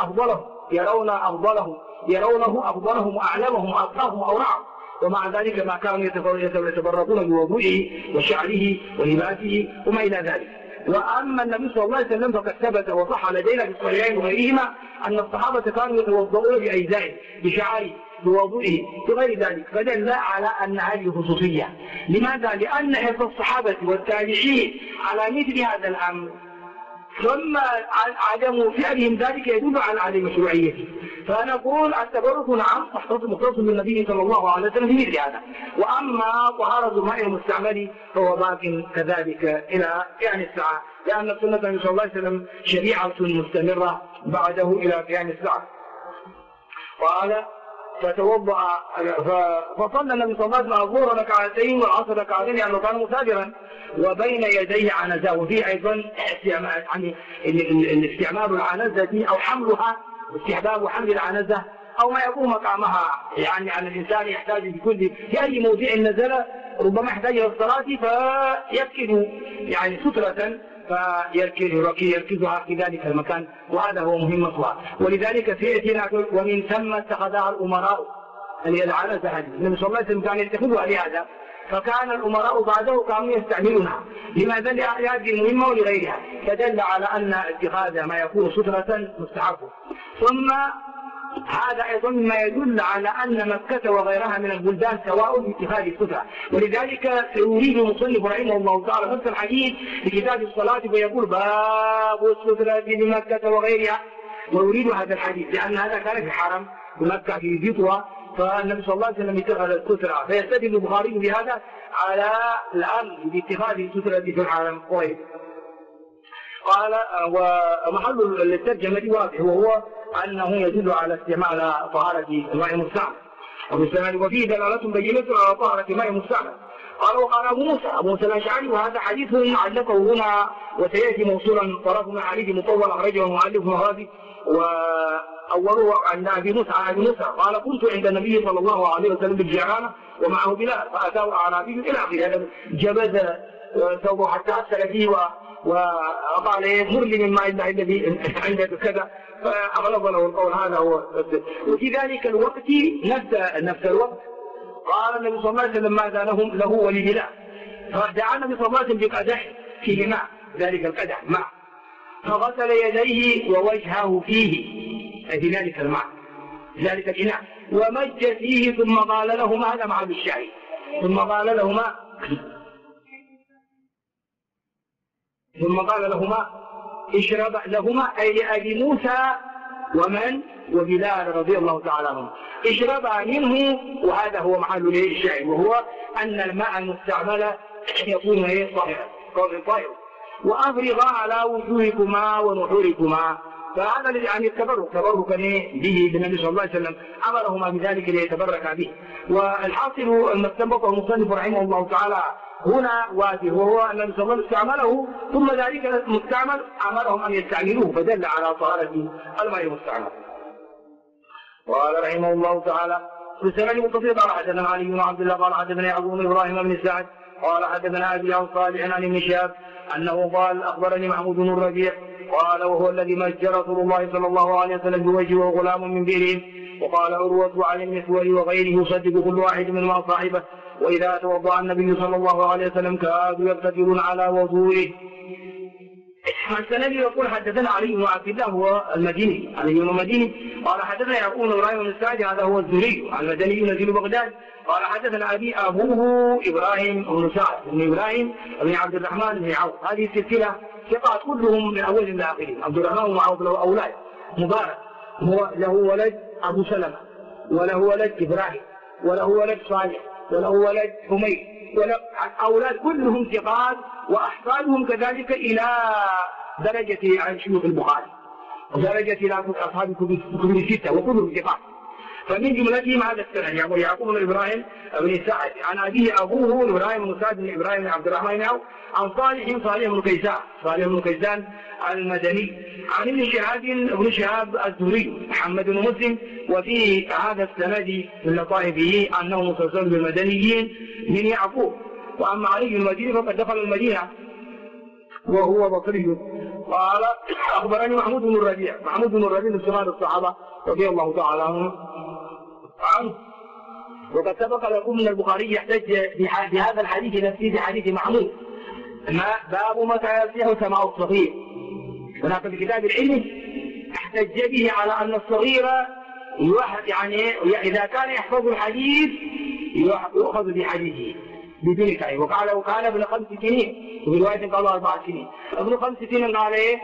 يرونه أفضلهم وأعلمهم وأتقاهم وأورعهم، ومع ذلك ما كانوا يتبركون بوضوئه وشعره ولباسه وما إلى ذلك. وأما النبي صلى الله عليه وسلم فقد ثبت وصح لدينا في الصحيحين وغيرهما أن الصحابة كانوا يتوضؤون بأجزائه، بشعاره، بوضوئه، بغير ذلك، فدل على أن هذه خصوصية. لماذا؟ لأن حرص الصحابة والتابعين على مثل هذا الأمر ثم عدم فعلهم ذلك يدل على عدم مشروعيته. فنقول التبرك نعم مختص بالنبي صلى الله عليه وسلم في مثل هذا. وأما طهارة الماء المستعمل فهو باق كذلك إلى قيام الساعة، لأن سنة النبي صلى الله عليه وسلم شريعة مستمرة بعده إلى قيام الساعة. قال: فصلى النبي صلى الله عليه وسلم الظهر ركعتين والعصر ركعتين لأنه كان مسافرا، وبين يديه عنزة. وفيه أيضا استعمال العنزة أو حملها، استحباب حمل العنزة أو ما يقوم مقامها، يعني أن الإنسان يحتاج في أي موضع نزل ربما يحتاج إلى الصلاة فيركز سترة يركزها في ذلك المكان، وهذا هو مهمتها. ولذلك سيأتينا ومن ثم اتخذها الأمراء العنزة هذه، النبي صلى الله عليه وسلم كان يتخذها لهذا، فكان الأمراء بعده كانوا يستعملونها لماذا؟ لهذه المهمة ولغيرها، فدل على أن اتخاذ ما يكون سترة مستحب. ثم هذا أيضا ما يدل على أن مكة وغيرها من البلدان سواء باتخاذ السترة. ولذلك سيريد المصنف رحمه الله تعالى نفس الحديث بكتاب الصلاة فيقول: باب السترة بمكة وغيرها، ويريد هذا الحديث لأن هذا كان في حرم بمكة في ذطوة، فالنبي صلى الله عليه وسلم اتخذ السترة، فيستدل البخاري بهذا على الأمر باتخاذ السترة في العالم قريب. قال ومحل الترجمة واضح، وهو أنه يدل على استعمال طهارة الماء المستعمل، وفيه دلالة بينة على طهارة الماء المستعمل. قال وقال أبو موسى الأشعري، وهذا حديث علقه هنا وسيأتي موصولا طرف من حديث مطول أخرجه المؤلف مغازي، وأوله عن أبي موسى قال كنت عند النبي صلى الله عليه وسلم بالجعرانة ومعه بلال، فأتاه أعرابي إلى آخره، جبذ ثوبه حتى أسفل فيه وقال مر لي من ماء الله الذي عندك كذا، فأغلظ له القول. هذا هو. وفي ذلك الوقت نفس الوقت قال النبي صلى الله عليه وسلم ماذا له ولبلال، فدعا النبي صلى الله عليه وسلم بقدح فيه ماء، ذلك القدح ماء، فغسل يديه ووجهه فيه، أي في ذلك الماء ذلك الإناء، ومج فيه، ثم قال لهما، هذا مع بالشعر، ثم قال لهما اشرب لهما، أي لأبي موسى وبلال رضي الله تعالى عنهم، اشربا منه. وهذا هو محل الشعر، وهو أن الماء المستعمل يكون طاهرا، وأفرغا على وجوهكما ونحوركما. فهذا يعني تبركا به بالنبي صلى الله عليه وسلم، أمرهما بذلك ليتبرك به. والحاصل المستنبط المصنف رحمه الله تعالى هنا واجه، وهو أن النبي صلى الله عليه وسلم استعمله، ثم ذلك المستعمل أمرهم أن يستعملوه، فدل على طهارة الماء المستعمل. قال رحمه الله تعالى في السنة المتصلة قال حدثنا علي بن عبد الله قال حدثنا يعقوب بن إبراهيم بن سعد قال حدثنا أبي عن صالح عن ابن شهاب أنه قال أخبرني محمود بن الربيع قال وهو الذي مج رسول الله صلى الله عليه وسلم بوجهه وغلام من بئرهم. وقال عروة عن المسور وغيره يصدق كل واحد منهما صاحبه، وإذا توضأ النبي صلى الله عليه وسلم كادوا يقتتلون على وضوئه. السند يقول حدثنا علي بن عبد الله هو المديني، علي بن المديني قال حدثنا يعقوب بن ابراهيم بن سعد هذا هو الزهري المدني نزيل بغداد قال حدثنا ابوه ابراهيم بن سعد بن ابراهيم بن عبد الرحمن بن عوف. هذه السلسله ثقات كلهم من اول الى اخره. عبد الرحمن بن عوف له اولاد مبارك، له ولد ابو سلمه، وله ولد ابراهيم، وله ولد صالح، وله ولد حميد، أولاد كلهم ثقات، وأحفادهم كذلك إلى درجة عن شيوخ البخاري، ودرجة إلى أصحاب كتب الستة، وكلهم ثقات. فمن جملتهم هذا السند يقول يعقوب بن إبراهيم بن سعد عن أبيه أبوه إبراهيم بن سعد بن إبراهيم بن عبد الرحمن بن عوف عن صالح بن كيسان المدني عن ابن شهاب الزهري محمد بن مسلم. وفي هذا السند من لطائفه أنه متصل بالمدنيين من يعقوب. وأما علي بن المديني فقد دخل المدينة وهو بصري. قال أخبرني محمود بن الربيع من صغار الصحابة رضي الله تعالى عنه. وقد سبق لكم من البخاري يحتج بهذا الحديث نفسه بحديث محمود باب متى يصح سماع الصغير. هناك في كتاب العلم احتج به على أن الصغير يعني إذا كان يحفظ الحديث يؤخذ بحديثه بدون تعيين. وقال ابن 5 سنين، وفي رواية قال 4 سنين. ابن 5 سنين قال ايه؟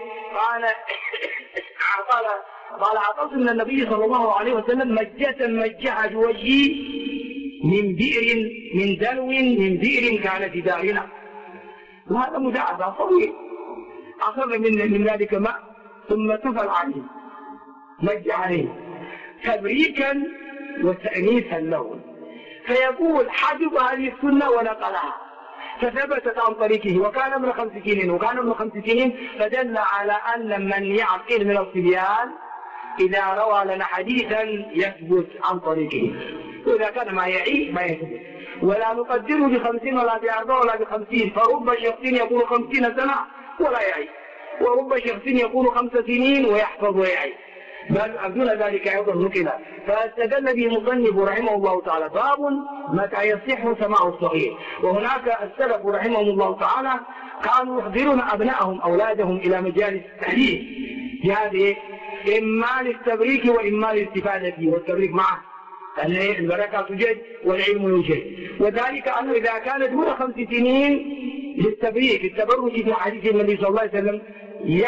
قال عطلت من النبي صلى الله عليه وسلم مجها بوجهي من بئر من دلو من بئر كان في دارنا. وهذا مداعبة طويل أخذ من ذلك ماء ثم تفل عليه مج عليه تبريكا وتأنيثا له. فيقول حجب هذه السنة ونقلها فثبتت عن طريقه. وكان ابن 5 سنين فدل على أن من يعقل من الصبيان إذا روى لنا حديثا يثبت عن طريقه، وإذا كان ما يعي ما يثبت. ولا نقدره ب50 ولا ب40 ولا ب50. فرب شخص يقول 50 سنة ولا يعي، ورب شخص يقول 5 سنين ويحفظ ويعي، بل دون ذلك أيضا نكلا. فاستدل به المصنف رحمه الله تعالى باب متى يصح سماع الصغير. وهناك السلف رحمهم الله تعالى كانوا يحضرون أبنائهم أولادهم إلى مجالس التحديث بهذه إما للتبريك وإما للاستفادة فيه، والتبريك معه أن البركة توجد والعلم يوجد. وذلك أنه إذا كان دون 5 سنين للتبريك التبرك في حديث النبي صلى الله عليه وسلم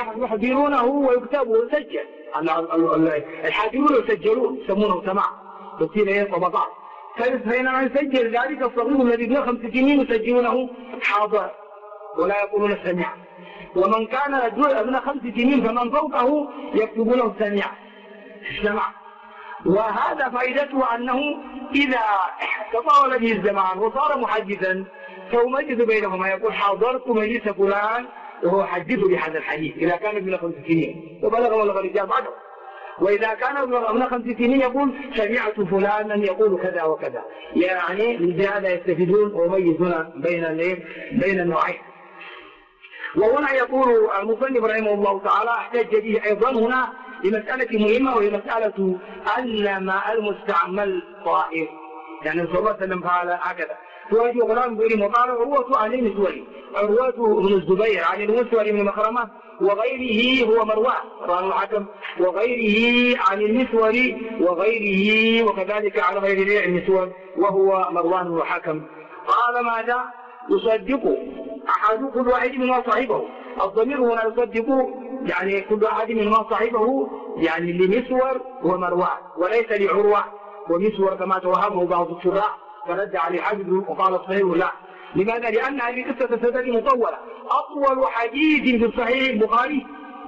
يحضرونه ويكتبه ويسجل. الحاضرون يسجلون يسمونه سماع، تصير طبقات. فإنما يسجل ذلك الصغير الذي ابن 5 سنين يسجلونه حاضر ولا يقولون سمع، ومن كان ابن 5 سنين فمن فوقه يكتبونه سمع. وهذا فائدته أنه إذا تطاول به الزمان وصار محدثا فيميز بينهما، يقول حاضرت مجلس فلان وهو حدث بهذا الحديث إذا كان ابن 5 سنين وبلغ الرجال بعده، وإذا كان ابن 5 سنين يقول سمعت فلانا يقول كذا وكذا. يعني لهذا يستفيدون ويميزون بين النوعين. وهنا يقول المصنف رحمه الله تعالى احتج به أيضا هنا لمسألة مهمة، وهي مسألة أن ماء المستعمل طاهر. يعني صلى الله عليه وسلم قال هكذا: تواجه غلام بن وقال عروة عن المسوري، عروة بن الزبير عن المسوري بن مخرمة وغيره هو مروان الحكم وغيره عن المسوري وغيره وكذلك على غير المسور وهو مروان الحكم. قال ماذا؟ يصدق أحد كل واحد منهما صاحبه. الضمير هنا يصدق يعني كل واحد منهما صاحبه، يعني لمسور ومروان وليس لعروة ومسور كما توهمه بعض الشراح فرد عليه حجر وقال الصحيح لا. لماذا؟ لأن هذه قصة السند مطولة. أطول حديث في الصحيح البخاري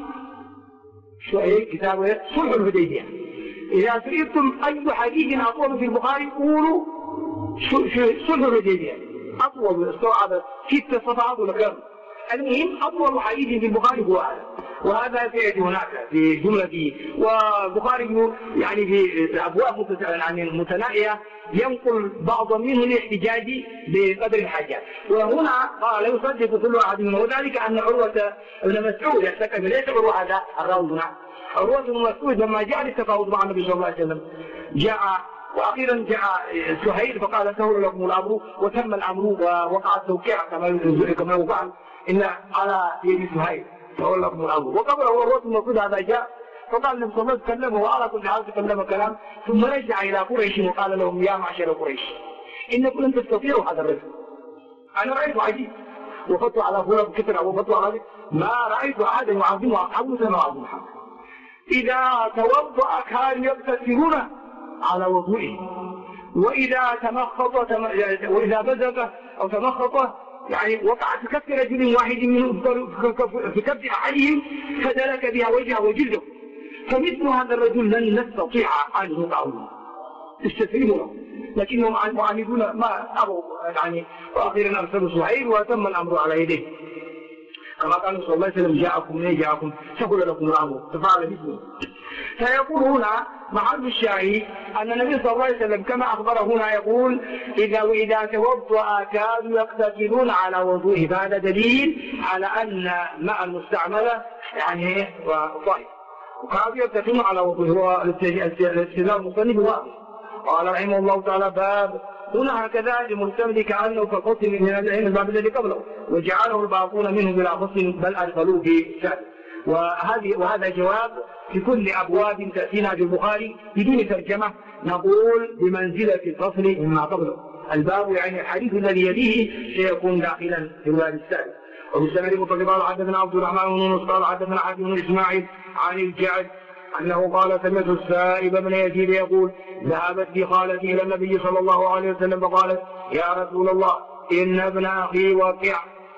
كتاب صلح الحديبية. إذا سئلتم أي حديث أطول في البخاري قولوا صلح الحديبية، أطول استوعب 6 صفحات ولا كم. المهم أطول حديث في البخاري هو هذا، وهذا سيأتي هناك في جملة. والبخاري يعني في أبواب يعني متناهية ينقل بعض منه للاحتجاج بقدر الحاجات. وهنا قال يصدق كل واحد منه، وذلك أن عروة بن مسعود يحتكم ليس عروة هذا الراوي. عروة بن مسعود لما جاء للتفاوض مع النبي صلى الله عليه وسلم وأخيرا جاء سهيل فقال سهل لكم الأمر وتم الأمر ووقع التوقيع كما يقال إن على يد سهيل سهل لكم الأمر. وقبل عروة بن مسعود هذا جاء فقال النبي صلى الله عليه وسلم وعلى كل حال تكلم كلام، ثم رجع إلى قريش وقال لهم: يا معشر قريش إنكم لن تستطيعوا هذا الرجل. أنا رأيت عجيب وفتوا على فلان كثر وفتوا على ما رأيت أحدا يعظمه أصحابه كما يعظم محمد. إذا توضأ كانوا يغتسلون على وضوئه، وإذا تمخط وإذا بزق أو تمخط يعني وقعت في كف رجل واحد منهم في كف أحدهم فدلك بها وجهه وجلده. فمثل هذا الرجل لن نستطيع أن نطعه استسلموا، لكنهم معاندون ما أبوا يعني. وأخيرا أرسلوا سهيل وتم الأمر على يديه كما قال صلى الله عليه وسلم: جاءكم من جاءكم سهل لكم الأمر ففعل مثله. فيقول هنا محل الشاهد أن النبي صلى الله عليه وسلم كما أخبر هنا يقول: وإذا توضأ كانوا يقتتلون على وضوئه. فهذا دليل على أن ماء المستعملة يعني طاهر، وكانوا يقتتلون على وضوئه. هو الاستدلال المصنف واضح. قال رحمه الله تعالى: باب هنا هكذا لمحتمل كأنه كالفصل من هذا العلم الباب الذي قبله، وجعله الباقون منه بلا فصل بل أدخلوه في شأن. وهذا جواب في كل أبواب تأتينا في البخاري بدون ترجمة نقول بمنزلة الفصل مما قبله. الباب يعني الحديث الذي يليه سيكون داخلا في الباب الثالث. وبالسند المتصل قال: حدثنا عبد الرحمن بن يونس قال: حدثنا حاتم بن إسماعيل عن الجعد أنه قال: سمعت السائب بن يزيد يقول: ذهبت بي خالتي إلى النبي صلى الله عليه وسلم فقالت: يا رسول الله إن ابن أخي وقع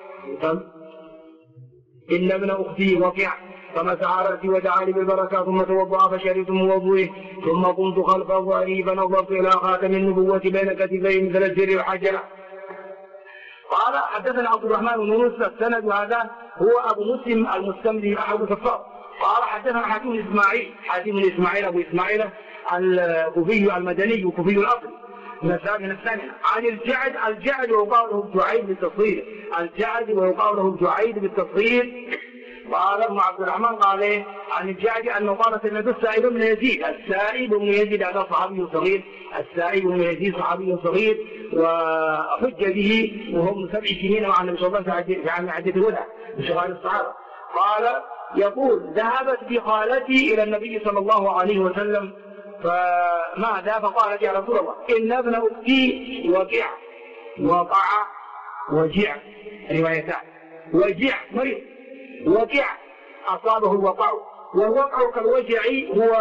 فمسح رأسي ودعاني بالبركة ثم توضأ فشربت من وضوئه ثم قمت خلفه فنظرت إلى خاتم النبوة بين كتفيه مثل الجر والحجر. قال: حدثنا عبد الرحمن بن يونس. السند هذا هو أبو مسلم المستملي أحد الكفار. قال: حدثنا حاتم بن إسماعيل أبو إسماعيل الكوفي المدني وكوفي الأصل من الثانية عن الجعد ويقال له جعيد بالتصغير. قال ابن عبد الرحمن قال عن الجعد أنه قال: سمعت السائب بن يزيد هذا صحابي صغير. السائب بن يزيد صحابي صغير وحج به وهو من 7 سنين مع النبي صلى الله عليه وسلم في عام حجة الوداع بشغال الصحابة. قال يقول: ذهبت بخالتي إلى النبي صلى الله عليه وسلم فماذا؟ فقالت: يا رسول الله إن ابن أختي وقع وجع روايتان وجع مريض وقع أصابه الوقع، والوقع كالوجع هو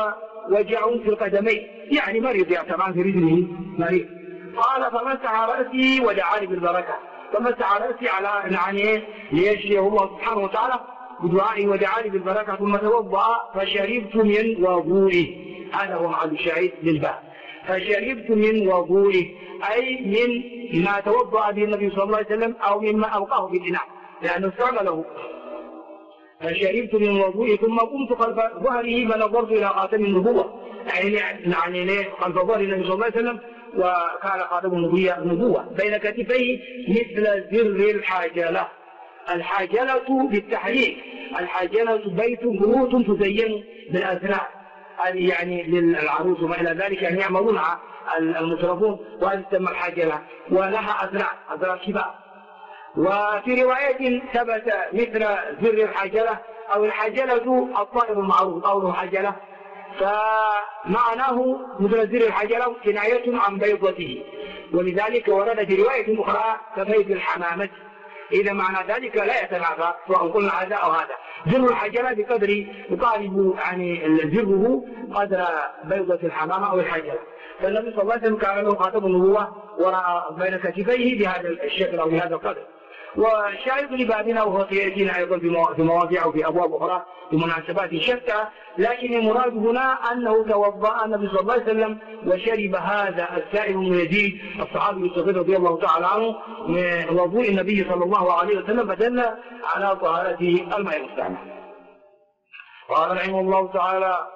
وجع في القدمين، يعني مريض يعني طبعا في رجله مريض. قال فمسح رأسي ودعاني بالبركة، فمسح رأسي على يعني ليشفيه الله سبحانه وتعالى بدعائه ودعاني بالبركة، ثم توضأ فشربت من وضوئه. هذا هو محل الشاهد للباب. فشربت من وضوئه أي من ما توضأ به النبي صلى الله عليه وسلم أو مما ألقاه في الإناء لأنه استعمله. فشربت من وضوئه ثم قمت خلف ظهره فنظرت إلى خاتم النبوة، يعني خلف ظهر النبي صلى الله عليه وسلم وكان خاتم النبوة بين كتفيه مثل زر الحاجلة. الحاجلة بالتحريك، الحاجلة بيوت تزين بالأزرع، هذه يعني للعروس وما إلى ذلك يعني يعملونها المترفون، وهذه تسمى الحاجلة ولها أزرع شباب. وفي رواية ثبت مثل زر الحاجلة أو الحاجلة الطائر المعروف قوله حاجلة، فمعناه مثل زر الحاجلة كناية عن بيضته، ولذلك ورد في رواية أخرى كبيض الحمامة. إذا معنى ذلك لا يتنافى سواء قلنا هذا أو هذا. زر الحجلة بقدر يقارب يعني زره قدر بيضة الحمامة أو الحجلة. فالنبي صلى الله عليه وسلم كان له خاتم النبوة وراء بين كتفيه بهذا الشكل أو بهذا القدر. والشاهد لبابنا وهو سيأتينا أيضا في مواضيع وفي أبواب أخرى بمناسبات شتى، لكن المراد هنا أنه توضأ النبي صلى الله عليه وسلم وشرب هذا السائل من يزيد الصحابي الصغير رضي الله تعالى عنه من وضوء النبي صلى الله عليه وسلم، فدل على طهارة الماء المستعمل. قال رحمه الله تعالى: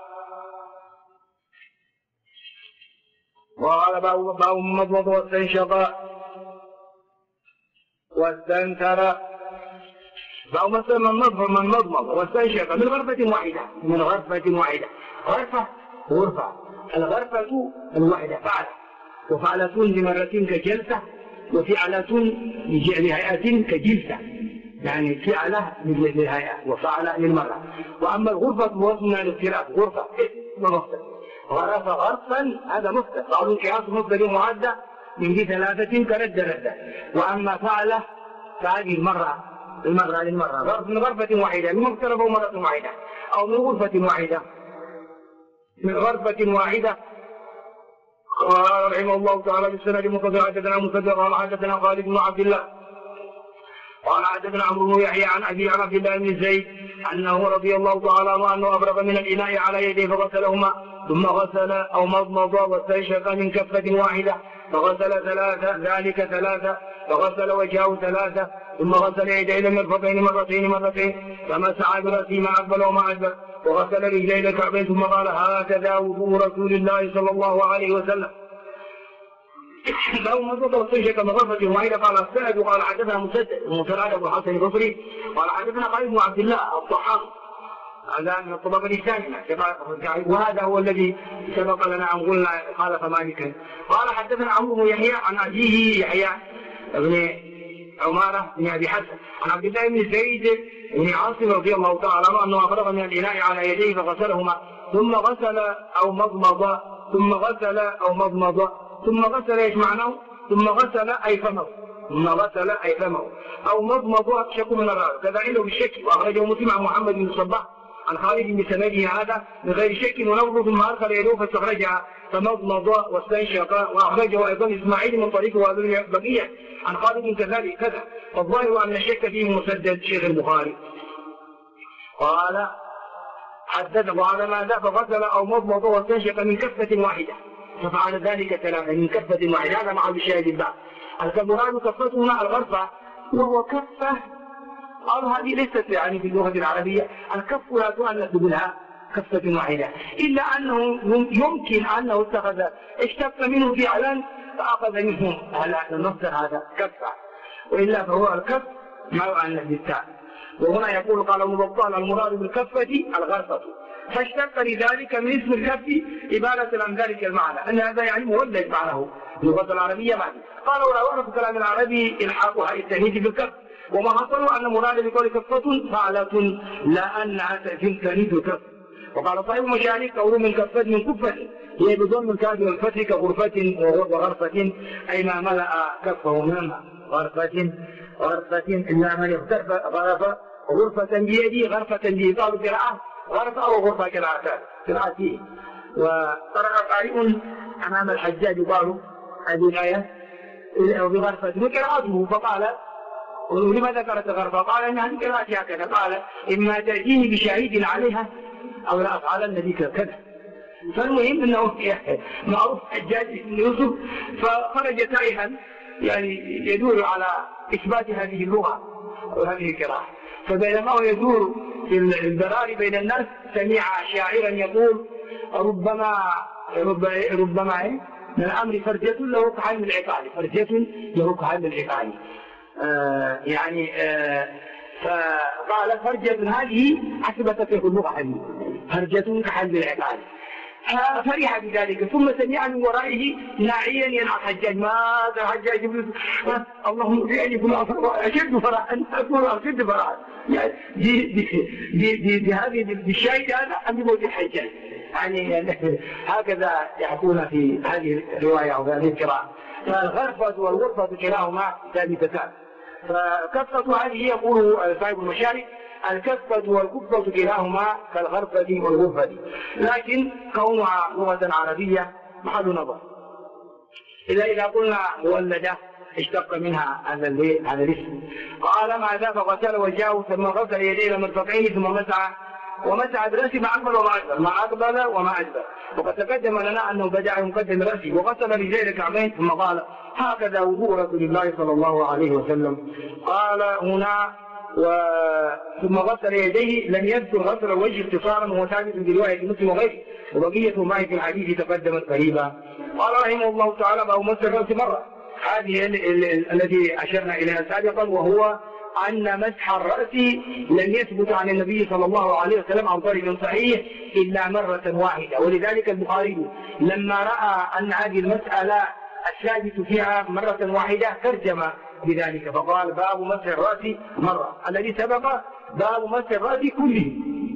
وقال باب مضمض واستنشق واستنثر. باب من مضمض واستنشق من غرفة واحدة، من غرفة واحدة. غرفة الغرفة الواحدة فعل، وفعلة لمرة كجلسة، وفعلة لهيئة كجلسة، يعني فعلة للهيئة وفعلة للمرة. وأما الغرفة هو من الاختلاف، غرفة ومفتد. غرف غرفا هذا مفتد، بعض القياس مفتد معدة من دي ثلاثة كرد. وأما فعلة فهذه المرة للمرة، من غرفة واحدة، من مختلفة ومرة واحدة، أو من غرفة واحدة، من غرفة واحدة. قال رحمه الله تعالى: بالسند المتصل حدثنا مسدد قال حدثنا خالد بن عبد الله قال حدثنا عمرو بن يحيى عن أبي عبد الله بن زيد أنه رضي الله تعالى عنه أنه أبرق من الإناء على يديه فغسلهما، ثم غسل أو مضمض واستنشق من كفة واحدة، فغسل ثلاثة، فغسل وجهه ثلاثة، ثم غسل يديه إلى المرفقين مرتين، فمسح برأسه ما أقبل وما أدبر، وغسل رجليه إلى الكعبين، ثم قال: هكذا وضوء رسول الله صلى الله عليه وسلم. لو مضمض واستنشق من غرفة واحدة. قال السند وقال حدثنا مسدد أبو الحسن البصري قال حدثنا خالد بن عبد الله الضحاك، هذا من الطبقة الثانية، وهذا هو الذي سبق لنا أن قلنا خالف مالكا. قال حدثنا عمرو بن يحيى عن أبيه يحيى بن عمارة بن أبي حسن عن عبد الله بن زيد بن عاصم رضي الله تعالى عنه أنه أفرغ من الإناء على يديه فغسلهما، ثم غسل أو مضمض ايش معناه؟ ثم غسل أي فمه، أو مضمض شك من الراوي، كذا عنده بالشك، وأخرجه مسلم عن محمد بن الصباح عن خالد بسنده هذا من غير شك ونظر، ثم أرسل يده فاستخرجها فمضمض واستنشق، وأخرجه أيضا إسماعيل من طريق وابن بقية عن خالد كذلك كذا، فالظاهر أن الشك فيه مسدد شيخ البخاري. قال حدث وعلى ماذا؟ فغسل أو مضمض واستنشق من كفة واحدة، ففعل ذلك ثلاثة من كفة واحدة. هذا مع الشاهد البعض. الكبران كفته هنا الغرفة، وهو كفة، أو هذه ليست يعني في اللغة العربية الكف لا تؤنث منها كفة واحدة، إلا أنه يمكن أنه اشتق منه فعلا فأخذ منه هذا المصدر هذا كفة، وإلا فهو الكف ما يؤنث بالتاء. وهنا يقول قال المبطل المراد بالكفة الغرفة، فاشتق لذلك من اسم الكف إبانة عن ذلك المعنى، أن هذا يعني مولد معنه اللغة العربية معنى. قال ولا ورد كلام العربي إلحاقها التهيج بالكف، وما حصلوا أن مراد بقول كفة فعلة لا أنها تلك كف. وقال صاحب المشارك قول من كفة من كفة هي بضم الكاف والفتح كغرفة وغرفة، أي ما ملأ كفه من غرفة إلا من اغترف غرفة بيدي غرفة بإطار قراءة غرفة أو غرفة قراءتين. وقرأ قارئ أمام الحجاج يقال هذه الآية بغرفة وقرأته فقال ولما ذكرت غرفة؟ قال إن هذه قراءتي هكذا، قال إما تأتيني بشهيد عليها أو لا أفعلن بك كذا. فالمهم أنه معروف حجاج بن يوسف، فخرج تائها يعني يدور على إثبات هذه اللغة وهذه القراءة. فبينما هو يدور في البراري بين الناس سمع شاعرا يقول ربما من الأمر فرجة له كحلم العقال، فرجة له كحلم العقال. فقال فرجة هذه أثبتت له اللغة هذه، فرجة كحلم العقال. فرح بذلك، ثم سمع من ورائه ناعيا ينعى الحجاج، ماذا حجاج بن اللهم بأني كل أشد فرحا أكون أشد فرحا. يعني بهذه بالشاهد هذا عن موت الحجاج. يعني هكذا يحكون في هذه الرواية أو هذه القراءة. فالغرفة والغرفة كلاهما ثابتتان. فكفة هذه يقول صاحب المشارك الكفة والكفة كلاهما كالغرفة والغرفة، لكن كونها لغة عربية محل نظر. إذا قلنا مولدة اشتق منها هذا الاسم. قال مع ذا فغسل وجهه ثم غسل يديه إلى المرفقين ثم ومسح برأسه ما أقبل وما أدبر. وقد تقدم لنا أنه بدأ يقدم رأسه وغسل رجليه الكعبين ثم قال هكذا وضوء رسول الله صلى الله عليه وسلم. قال هنا ثم غسل يديه لم يذكر غسل الوجه اختصارا وهو ثابت برواية مسلم وغيره، وبقية ما في الحديث تقدمت قريبا. قال رحمه الله تعالى باب مسح الرأس مرة، هذه التي أشرنا إليها سابقا، وهو أن مسح الرأس لم يثبت عن النبي صلى الله عليه وسلم عن طريق صحيح إلا مرة واحدة. ولذلك البخاري لما رأى أن هذه المسألة الثابت فيها مرة واحدة ترجم بذلك فقال باب مسح الرأس مرة، الذي سبق باب مسح الرأس كله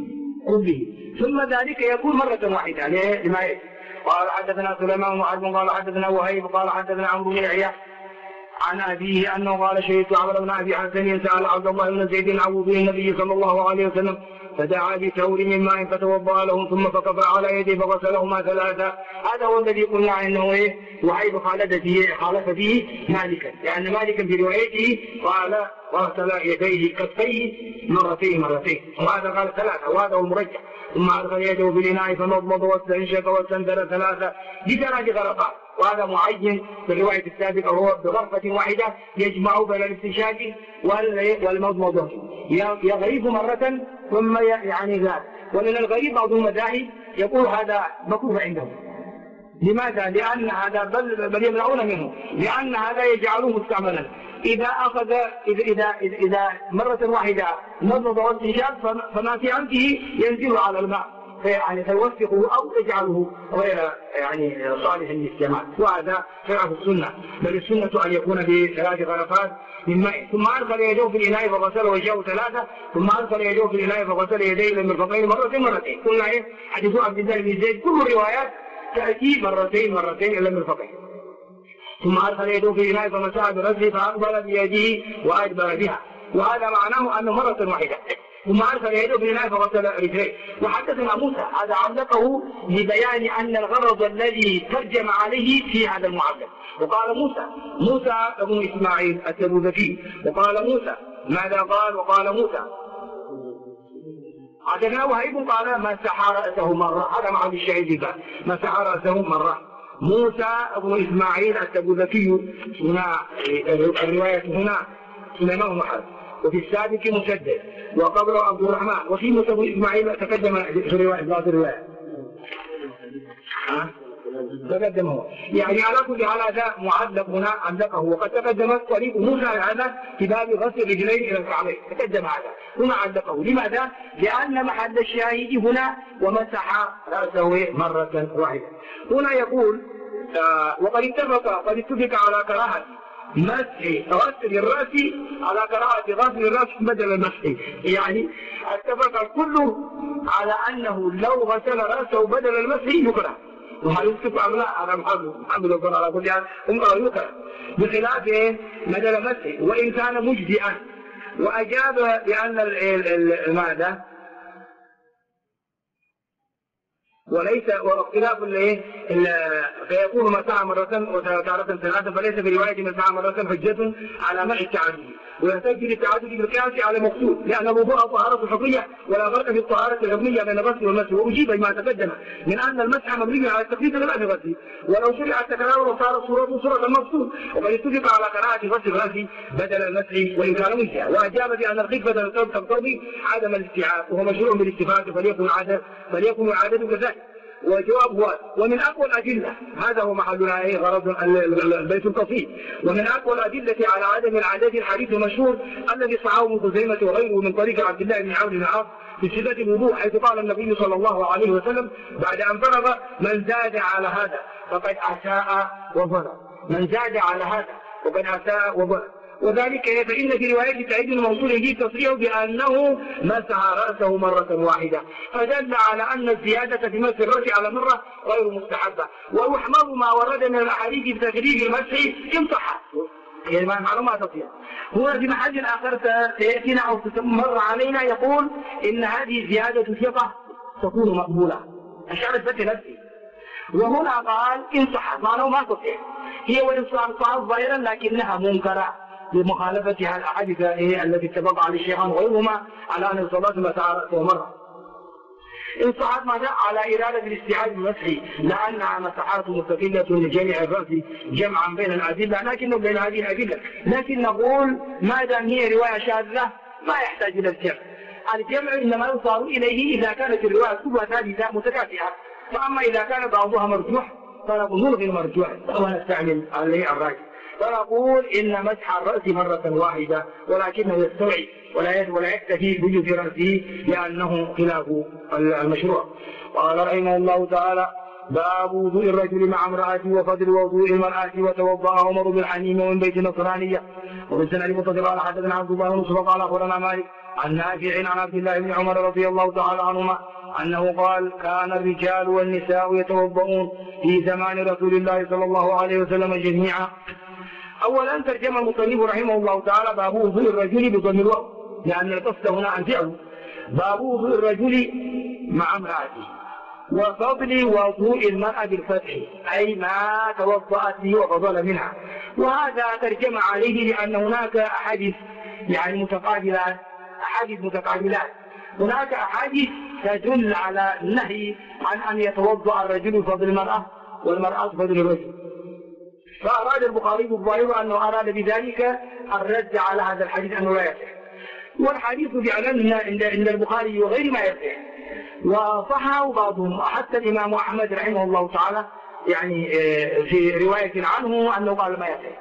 ثم ذلك يكون مرة واحدة لما يأتي. قال حدثنا سليمان بن حرب قال حدثنا وهيب قال حدثنا عمرو بن يحيى عن أبيه أنه قال شهدت عمرو بن أبي حسن سأل عبد الله بن زيد عن وضوء النبي صلى الله عليه وسلم فدعا بثور من ماء فتوضأ له ثم فكف على يديه فغسلهما ثلاثة. هذا هو الذي قلنا أنه وهيب خالف فيه مالكا، يعني مالكا في روايته قال غسل يديه كفيه مرتين وهذا قال ثلاثة وهذا هو المرجح. ثم أدخل يده في الإناء فمضمض واستنشق واستنثر ثلاثة بثلاث غرفات، وهذا معين في الرواية السابقة وهو بغرفة واحدة يجمع بين الاستنشاق والمضمضة، يغرف مرة ثم يعني ذات. ومن الغريب بعض المذاهب يقول هذا مكروه عندهم. لماذا؟ لأن هذا بل يمنعون منه، لأن هذا يجعله مستعملا. إذا مرة واحدة مضمض واستنشاق فما في أنفه ينزل على الماء يعني فيوثقه أو يجعله غير يعني صالح للاستعمال، وهذا خلاف السنة، بل السنة أن يكون بثلاث غرفات من ماء. ثم أدخل يديه في الإناء فغسل وجهه ثلاثة ثم أدخل يديه في الإناء فغسل يديه إلى المرفقين مرتين. قلنا حديث عبد الله بن زيد كل الروايات تأتي مرتين إلى المرفقين. ثم أدخل يده في الإناء فمسح برأسه فأقبل بيده وأدبر بها، وهذا معناه أنه مرة واحدة. ثم أدخل يده في الإناء فغسل رجليه. وحدثنا موسى هذا علقه لبيان أن الغرض الذي ترجم عليه في هذا المعلق. وقال موسى ابن إسماعيل التبوذكي وقال موسى ماذا قال؟ وقال موسى حدثنا وهيب قال مسح رأسه مرة، هذا مع الشهيد قال مسح رأسه مرة. موسى ابن إسماعيل التبوذكي هنا الرواية هنا سليمان بن حرب، وفي السابق مسدد وقبله عبد الرحمن، وفي موسى بن إسماعيل تقدم في رواية بعض الروايات تقدمه. يعني على كل حال هذا معلق هنا علقه، وقد تقدمت طريق موسى هذا في باب غسل الرجلين إلى الكعبين تقدم هذا هنا علقه. لماذا؟ لأن محل الشاهد هنا ومسح رأسه مرة واحدة. هنا يقول وقد اتفق على كراهة مسح غسل الرأس على كراهة غسل الرأس بدل المسح، يعني اتفق الكل على أنه لو غسل رأسه بدل المسح يكره، وهل يكتب أم لا؟ أنا محمد يقول على كل حال يكره بخلاف بدل المسح وإن كان مجزئا. وأجاب بأن ماذا؟ وليس واختلاف فيكون مسح مرة وتارة ثلاثة، فليس في رواية مسح مرة حجة على منع التعدد، ويحتج للتعدد بالقياس على مقصود، لأن الوضوء طهارة حكمية ولا فرق في الطهارة الحكمية بين الغسل والمسح. وأجيب ما تقدم من أن المسح مبني على التقليد لا في الغسل، ولو شرع التكرار وصارت صورة المقصود، وقد اتفق على قراءة غسل الغسل بدل المسح وإن كان مجزئا. وأجاب بأن الخفة تقتضي عدم الاستيعاب، وهو مشروع بالاستفادة فليكن العادة كذلك. وجواب هو ومن أقوى الأدلة، هذا هو محلنا غرض البيت القصيد، ومن أقوى الأدلة على عدم العادات الحديث المشهور الذي صححه ابن خزيمة وغيره من طريق عبد الله بن عون بن العاص في صفة الوضوء، حيث قال النبي صلى الله عليه وسلم بعد أن فرغ: من زاد على هذا فقد أساء وظلم. من زاد على هذا وقد أساء وظلم. وذلك فإن في رواية سعيد الموصول يجيب تصريحه بأنه مسح رأسه مرة واحدة، فدل على أن الزيادة في مسح الرأس على مرة غير مستحبة. ويحمل ما ورد من الأحاديث بتغليب المسح إن صح، يعني معلومة تصير. هو في محل آخر سيأتينا أو تمر علينا يقول إن هذه زيادة ثقة تكون مقبولة، أشعرت بك نفسي. وهنا قال إن صح، معناه ما تصح، هي وإن صحت ظاهرا لكنها منكرة بمخالفتها الأحاديث التي اتفق على الشيخان وغيرهما على أن الصلاة مسح رأسه مرة. إن صحت ماذا؟ على إرادة الاستيعاب المسح، لأنها مساحات مستقلة لجميع الرأس جمعا بين الأدلة، لكنه بين هذه الأدلة، لكن نقول ما دام هي رواية شاذة ما يحتاج إلى الجمع. الجمع إنما يصار إليه إذا كانت الرواية كلها ثابتة متكافئة، فأما إذا كان بعضها مرجوح فنقول نلغي المرجوح ونستعمل عليه الراجح، فنقول إن مسح الرأس مرة واحدة، ولكنه يستوعب ولا يكتفي بوجود رأسه لأنه خلاف المشروع. قال رحمه الله تعالى: باب وضوء الرجل مع امرأته وفضل وضوء المرأة وتوضأ عمر بالحميم ومن بيت نصرانية. وفي السنة المتصل قال حدثنا عبد الله بن يوسف قال أخبرنا مالك عن نافع عن عبد الله بن عمر رضي الله تعالى عنهما أنه قال: كان الرجال والنساء يتوضؤون في زمان رسول الله صلى الله عليه وسلم جميعا. أولا ترجم المصنف رحمه الله تعالى باب وضوء الرجل بضم الواو، لأن القصد هنا الفعل. باب وضوء الرجل مع امرأته وفضل وضوء المرأة بالفتح، أي ما توضأت به وفضل منها. وهذا ترجم عليه لأن هناك أحاديث يعني متقابلات، هناك أحاديث تدل على النهي عن أن يتوضأ الرجل بفضل المرأة والمرأة بفضل الرجل، فأراد البخاري الظاهر أنه أراد بذلك الرد على هذا الحديث أنه لا يصح، والحديث فعلا عند البخاري وغير ما يصح، وصححه بعضهم حتى الإمام أحمد رحمه الله تعالى يعني في رواية عنه أنه قال ما يصح.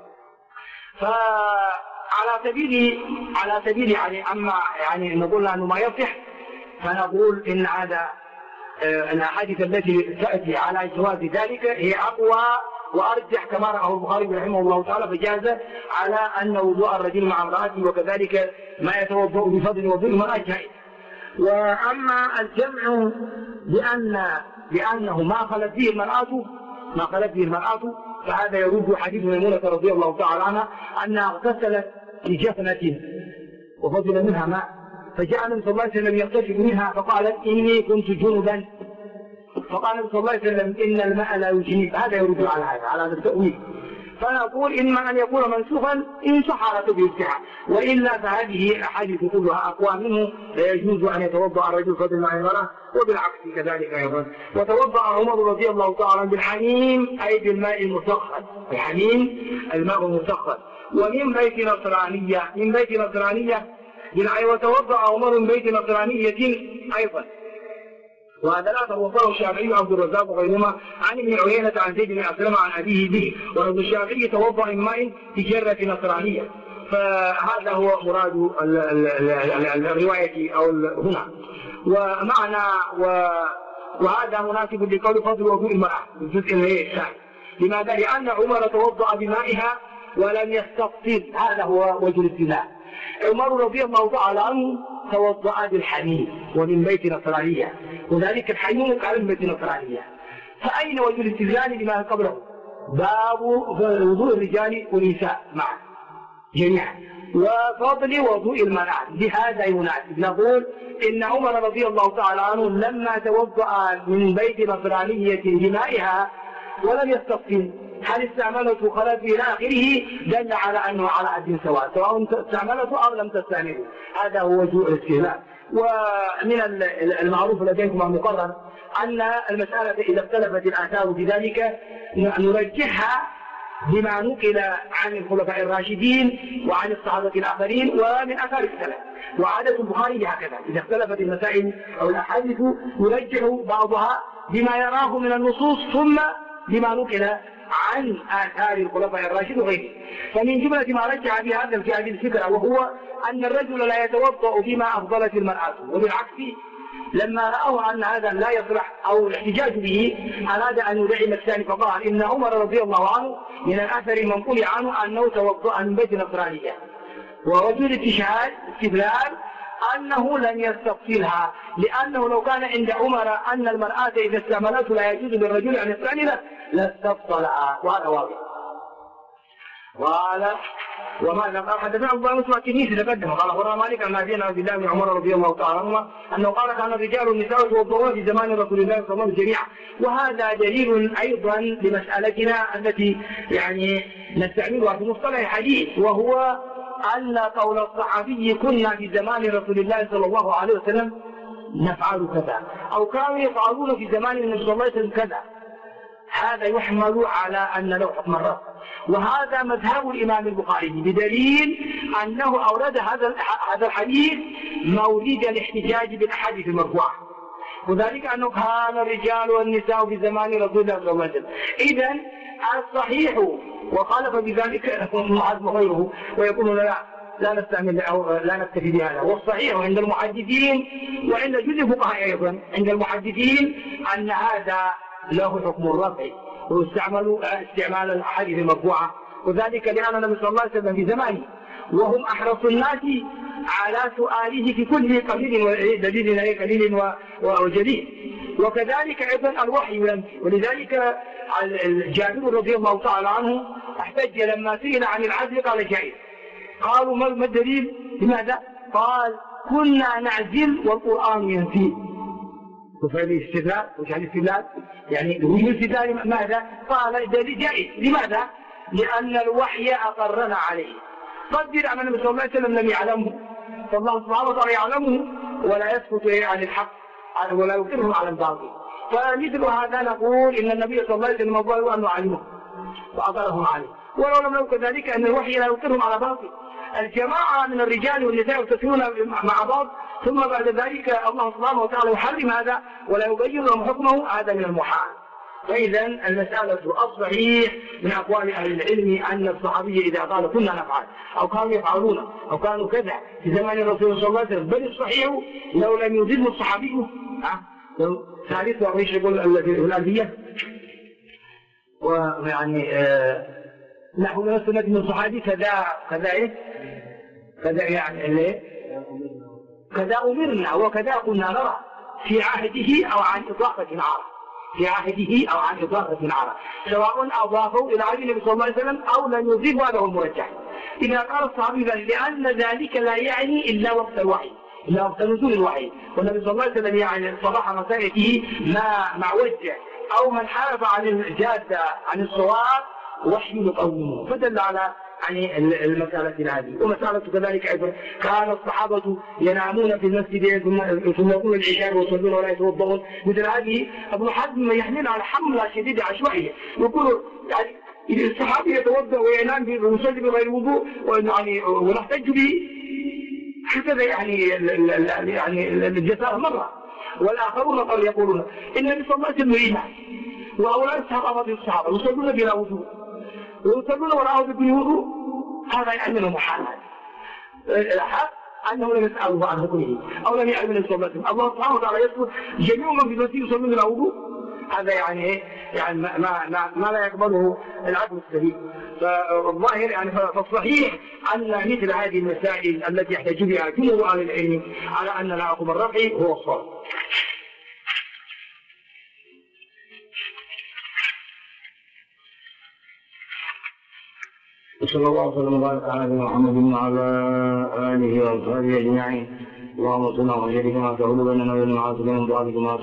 فعلى سبيل يعني أما يعني نقول أنه ما يصح، فنقول إن هذا الأحاديث التي تأتي على جواز ذلك هي أقوى وأرجح كما رأه البخاري رحمه الله تعالى، فجاز على أن وضوء الرجل مع امرأته وكذلك ما يتوضأ بفضل وضوء المرأة جائز. وأما الجمع بأنه ما خلت به المرأة فهذا يرد حديث ميمونة رضي الله تعالى عنها أنها اغتسلت في جفنة وفضل منها ماء، فجاء النبي صلى الله عليه وسلم يغتسل منها فقالت: إني كنت جنبا، فقال النبي صلى الله عليه وسلم: إن الماء لا يجنب. هذا يرد على هذا التأويل. فنقول إما أن يكون منسوخا إن صح على سبيل الصحة، وإلا فهذه الأحاديث كلها أقوى منه، لا يجوز أن يتوضأ الرجل فضل مع المرأة، وبالعكس كذلك أيضا. وتوضأ عمر رضي الله تعالى بالحميم أي بالماء المسخن، الحميم الماء المسخن، ومن بيت نصرانية وتوضأ عمر من بيت نصرانية أيضا. وهذا لا توضأه الشافعي وعبد الرزاق وغيرهما عن ابن عيينة عن زيد بن أسلم عن أبيه به، ولو الشافعي توضأ من ماء في جرة نصرانية. فهذا هو مراد الرواية أو هنا. ومعنى وهذا مناسب لقول فضل وضوء المرأة في الجزء الثاني. لماذا؟ لأن عمر توضأ بمائها ولم يستفصل، هذا هو وجه الاستدلال. عمر رضي الله تعالى عنه توضأ بالحميم ومن بيت نصرانية، وذلك الحميم قال من بيت نصرانية، فأين وجه الاستدلال لما قبله؟ باب وضوء الرجال والنساء معا جميعا، وفضل وضوء المرأة. بهذا يناسب نقول إن عمر رضي الله تعالى عنه لما توضأ من بيت نصرانية بمائها ولم يستقسم هل استعملته خلف إلى آخره، دل على أنه على حد سواء سواء استعملته أو لم تستعمله. هذا هو وجوه الاستهلاك. ومن المعروف لديكم المقرر أن المسألة إذا اختلفت الآثار في ذلك نرجحها بما نقل عن الخلفاء الراشدين وعن الصحابة الآخرين ومن آثار السلف. وعادة البخاري هكذا، إذا اختلفت المسائل أو الأحاديث يرجح بعضها بما يراه من النصوص ثم بما نقل عن آثار الخلفاء الراشدين وغيره. فمن جملة ما رجح بهذا في هذه الفكرة وهو أن الرجل لا يتوضأ بما أفضلت المرأة، وبالعكس لما رأوا أن هذا لا يصلح أو الاحتجاج به أراد أن يدعم الثاني فقال إن عمر رضي الله عنه من الأثر المنقول عنه أنه توضأ من بيت نصرانية، ووجود استدلال أنه لم يستفصلها، لأنه لو كان عند عمر أن المرأة إذا استعملته لا يجوز للرجل أن يستعمله لاستفصلها، وهذا واضح. قال وماذا قال حدثنا أبو بكر مسلم التنيسي تقدم قال أخبرنا مالك عن نافع عن عبد الله بن عمر رضي الله تعالى عنهما أنه قال كان الرجال والنساء يتوضؤون في زمان رسول الله صلى الله عليه وسلم جميعا. وهذا دليل أيضا لمسألتنا التي يعني نستعملها في مصطلح الحديث، وهو أن قول الصحابي كنا في زمان رسول الله صلى الله عليه وسلم نفعل كذا، أو كانوا يفعلون في زمان النبي صلى الله عليه وسلم كذا، هذا يحمل على أن له حكم الرفع. وهذا مذهب الإمام البخاري بدليل أنه أورد هذا الحديث مورد الاحتجاج بالأحاديث المرفوعة، وذلك أنه كان الرجال والنساء في زمان رسول الله صلى الله عليه وسلم. إذن الصحيح وخالف بذلك معاذ وغيره ويقول لا نستعمل أو لا نكتفي بهذا. والصحيح عند المحدثين وعند جزء الفقهاء أيضا عند المحدثين أن هذا له حكم الرفع ويستعمل استعمال الأحاديث المرفوعة، وذلك لأن النبي صلى الله عليه وسلم في زمانه وهم أحرص الناس على سؤاله في كل قليل وجليل. وكذلك أيضا الوحي ينفي، ولذلك جابر رضي الله تعالى عنه احتج لما سئل عن العزل قال جائز. قالوا ما الدليل؟ لماذا؟ قال كنا نعزل والقرآن ينفي. وفعل الاستدلال وجعل الاستدلال يعني وجود الاستدلال ماذا؟ قال دليل جائز. لماذا؟ لأن الوحي أقرنا عليه. قدر أن النبي صلى الله عليه وسلم لم يعلمه، فالله سبحانه وتعالى يعلمه ولا يسكت عن الحق ولا يقره على الباطل. فمثل هذا نقول إن النبي صلى الله عليه وسلم أخبره أنه علمه وأقرهم عليه، ولو لم يكن كذلك أن الوحي لا يقرهم على باطل. الجماعة من الرجال والنساء يتصلون مع بعض ثم بعد ذلك الله سبحانه وتعالى يحرم هذا ولا يبين لهم حكمه، هذا من المحال. فإذا المسألة الصحيح من أقوال أهل العلم أن الصحابي إذا قال كنا نفعل أو كانوا يفعلون أو كانوا كذا في زمان الرسول صلى الله عليه وسلم، بل الصحيح لو لم يضل الصحابي ثالث وعيش يقول الألفية ويعني نحو من السنة من الصحابي كذا يعني كذا أمرنا وكذا كنا نرى في عهده أو عن إطلاقة عرى، في عهده أو عن إطلاقة عرى، سواء أضافوا إلى عهد النبي صلى الله عليه وسلم أو لم يضيفوا، هذا هو المرجح. إذا قال الصحابي لأن ذلك لا يعني إلا وقت الوحي، إلا وقت نزول الوحي، والنبي صلى الله عليه وسلم يعني صباح مسائته ما وجه أو من حارف عن الجادة عن الصواب وحي لقومه، فدل على يعني المسألة هذه. ومسألة كذلك أيضا كان الصحابة ينامون في المسجد ثم يقومون العشاء ويصلون ولا يتوضؤون، مثل هذه ابن حزم يحمل على حملة شديدة عشوائية، يقول يعني الصحابي يتوضأ وينام ويصلي بغير وضوء ويعني ونحتج به هكذا يعني الجزاء مرة. والآخرون قالوا يقولون النبي صلى الله عليه وسلم ينام وأولاد الصحابة يصلون بلا وضوء ويصلون وراءه بدون وضوء، هذا يعني من المحالات. الحق أنه لم يسأله عن حكمه أو لم يعلم النبي صلى الله عليه وسلم. الله سبحانه وتعالى يذكر جميع من في المسجد يصلون بلا وضوء، هذا يعني ما لا يقبله العقل السليم. فالظاهر يعني فالصحيح أن مثل هذه المسائل التي يحتج بها جمهور أهل العلم على أن لا حكم الرفع هو الصواب. وصلى الله وسلم وبارك على نبينا محمد وعلى آله وأصحابه أجمعين. اللهم صل وسلم كما تقول بيننا وبين معاصيك من طاعتك ما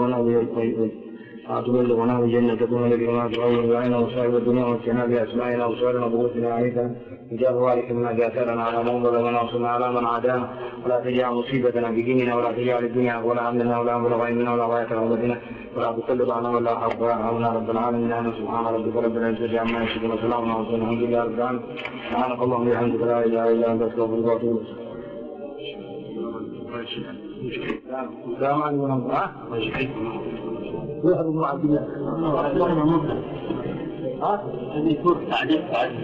تبلغنا بجنتك وملك ما تغير علينا وصائب الدنيا واجتناب بأسمائنا وصالنا وقوتنا عليك إجاب ذلك مما جاثرنا على من ظلمنا وصلنا على من عادانا ولا تجعل مصيبتنا في ديننا ولا تجعل الدنيا ولا همنا ولا مبلغ علمنا ولا غاية رغبتنا ولا تسلط علينا ولا حق ولا رب العالمين. سبحان ربك رب العزة عما يصفون وسلام على المرسلين والحمد لله رب العالمين. سبحانك اللهم وبحمدك لا إله إلا أنت أستغفرك وأتوب إليك. السلام عليكم ورحمة الله. واحد من عبد الله. هذه يكون تعليق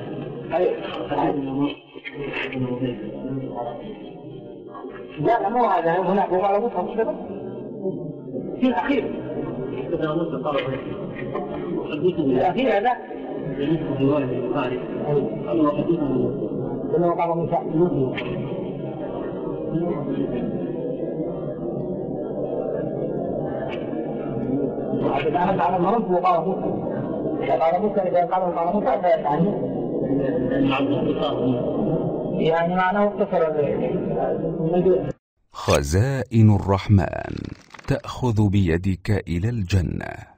لا مو هذا هناك هو على مصحف كذا في الأخير الأخير هذا بالنسبة لرواية البخاري أنه حديث أنه قال موسى أنا على المرض وقال موسى إذا قال موسى يعني معناه اختصر. خزائن الرحمن تأخذ بيدك إلى الجنة.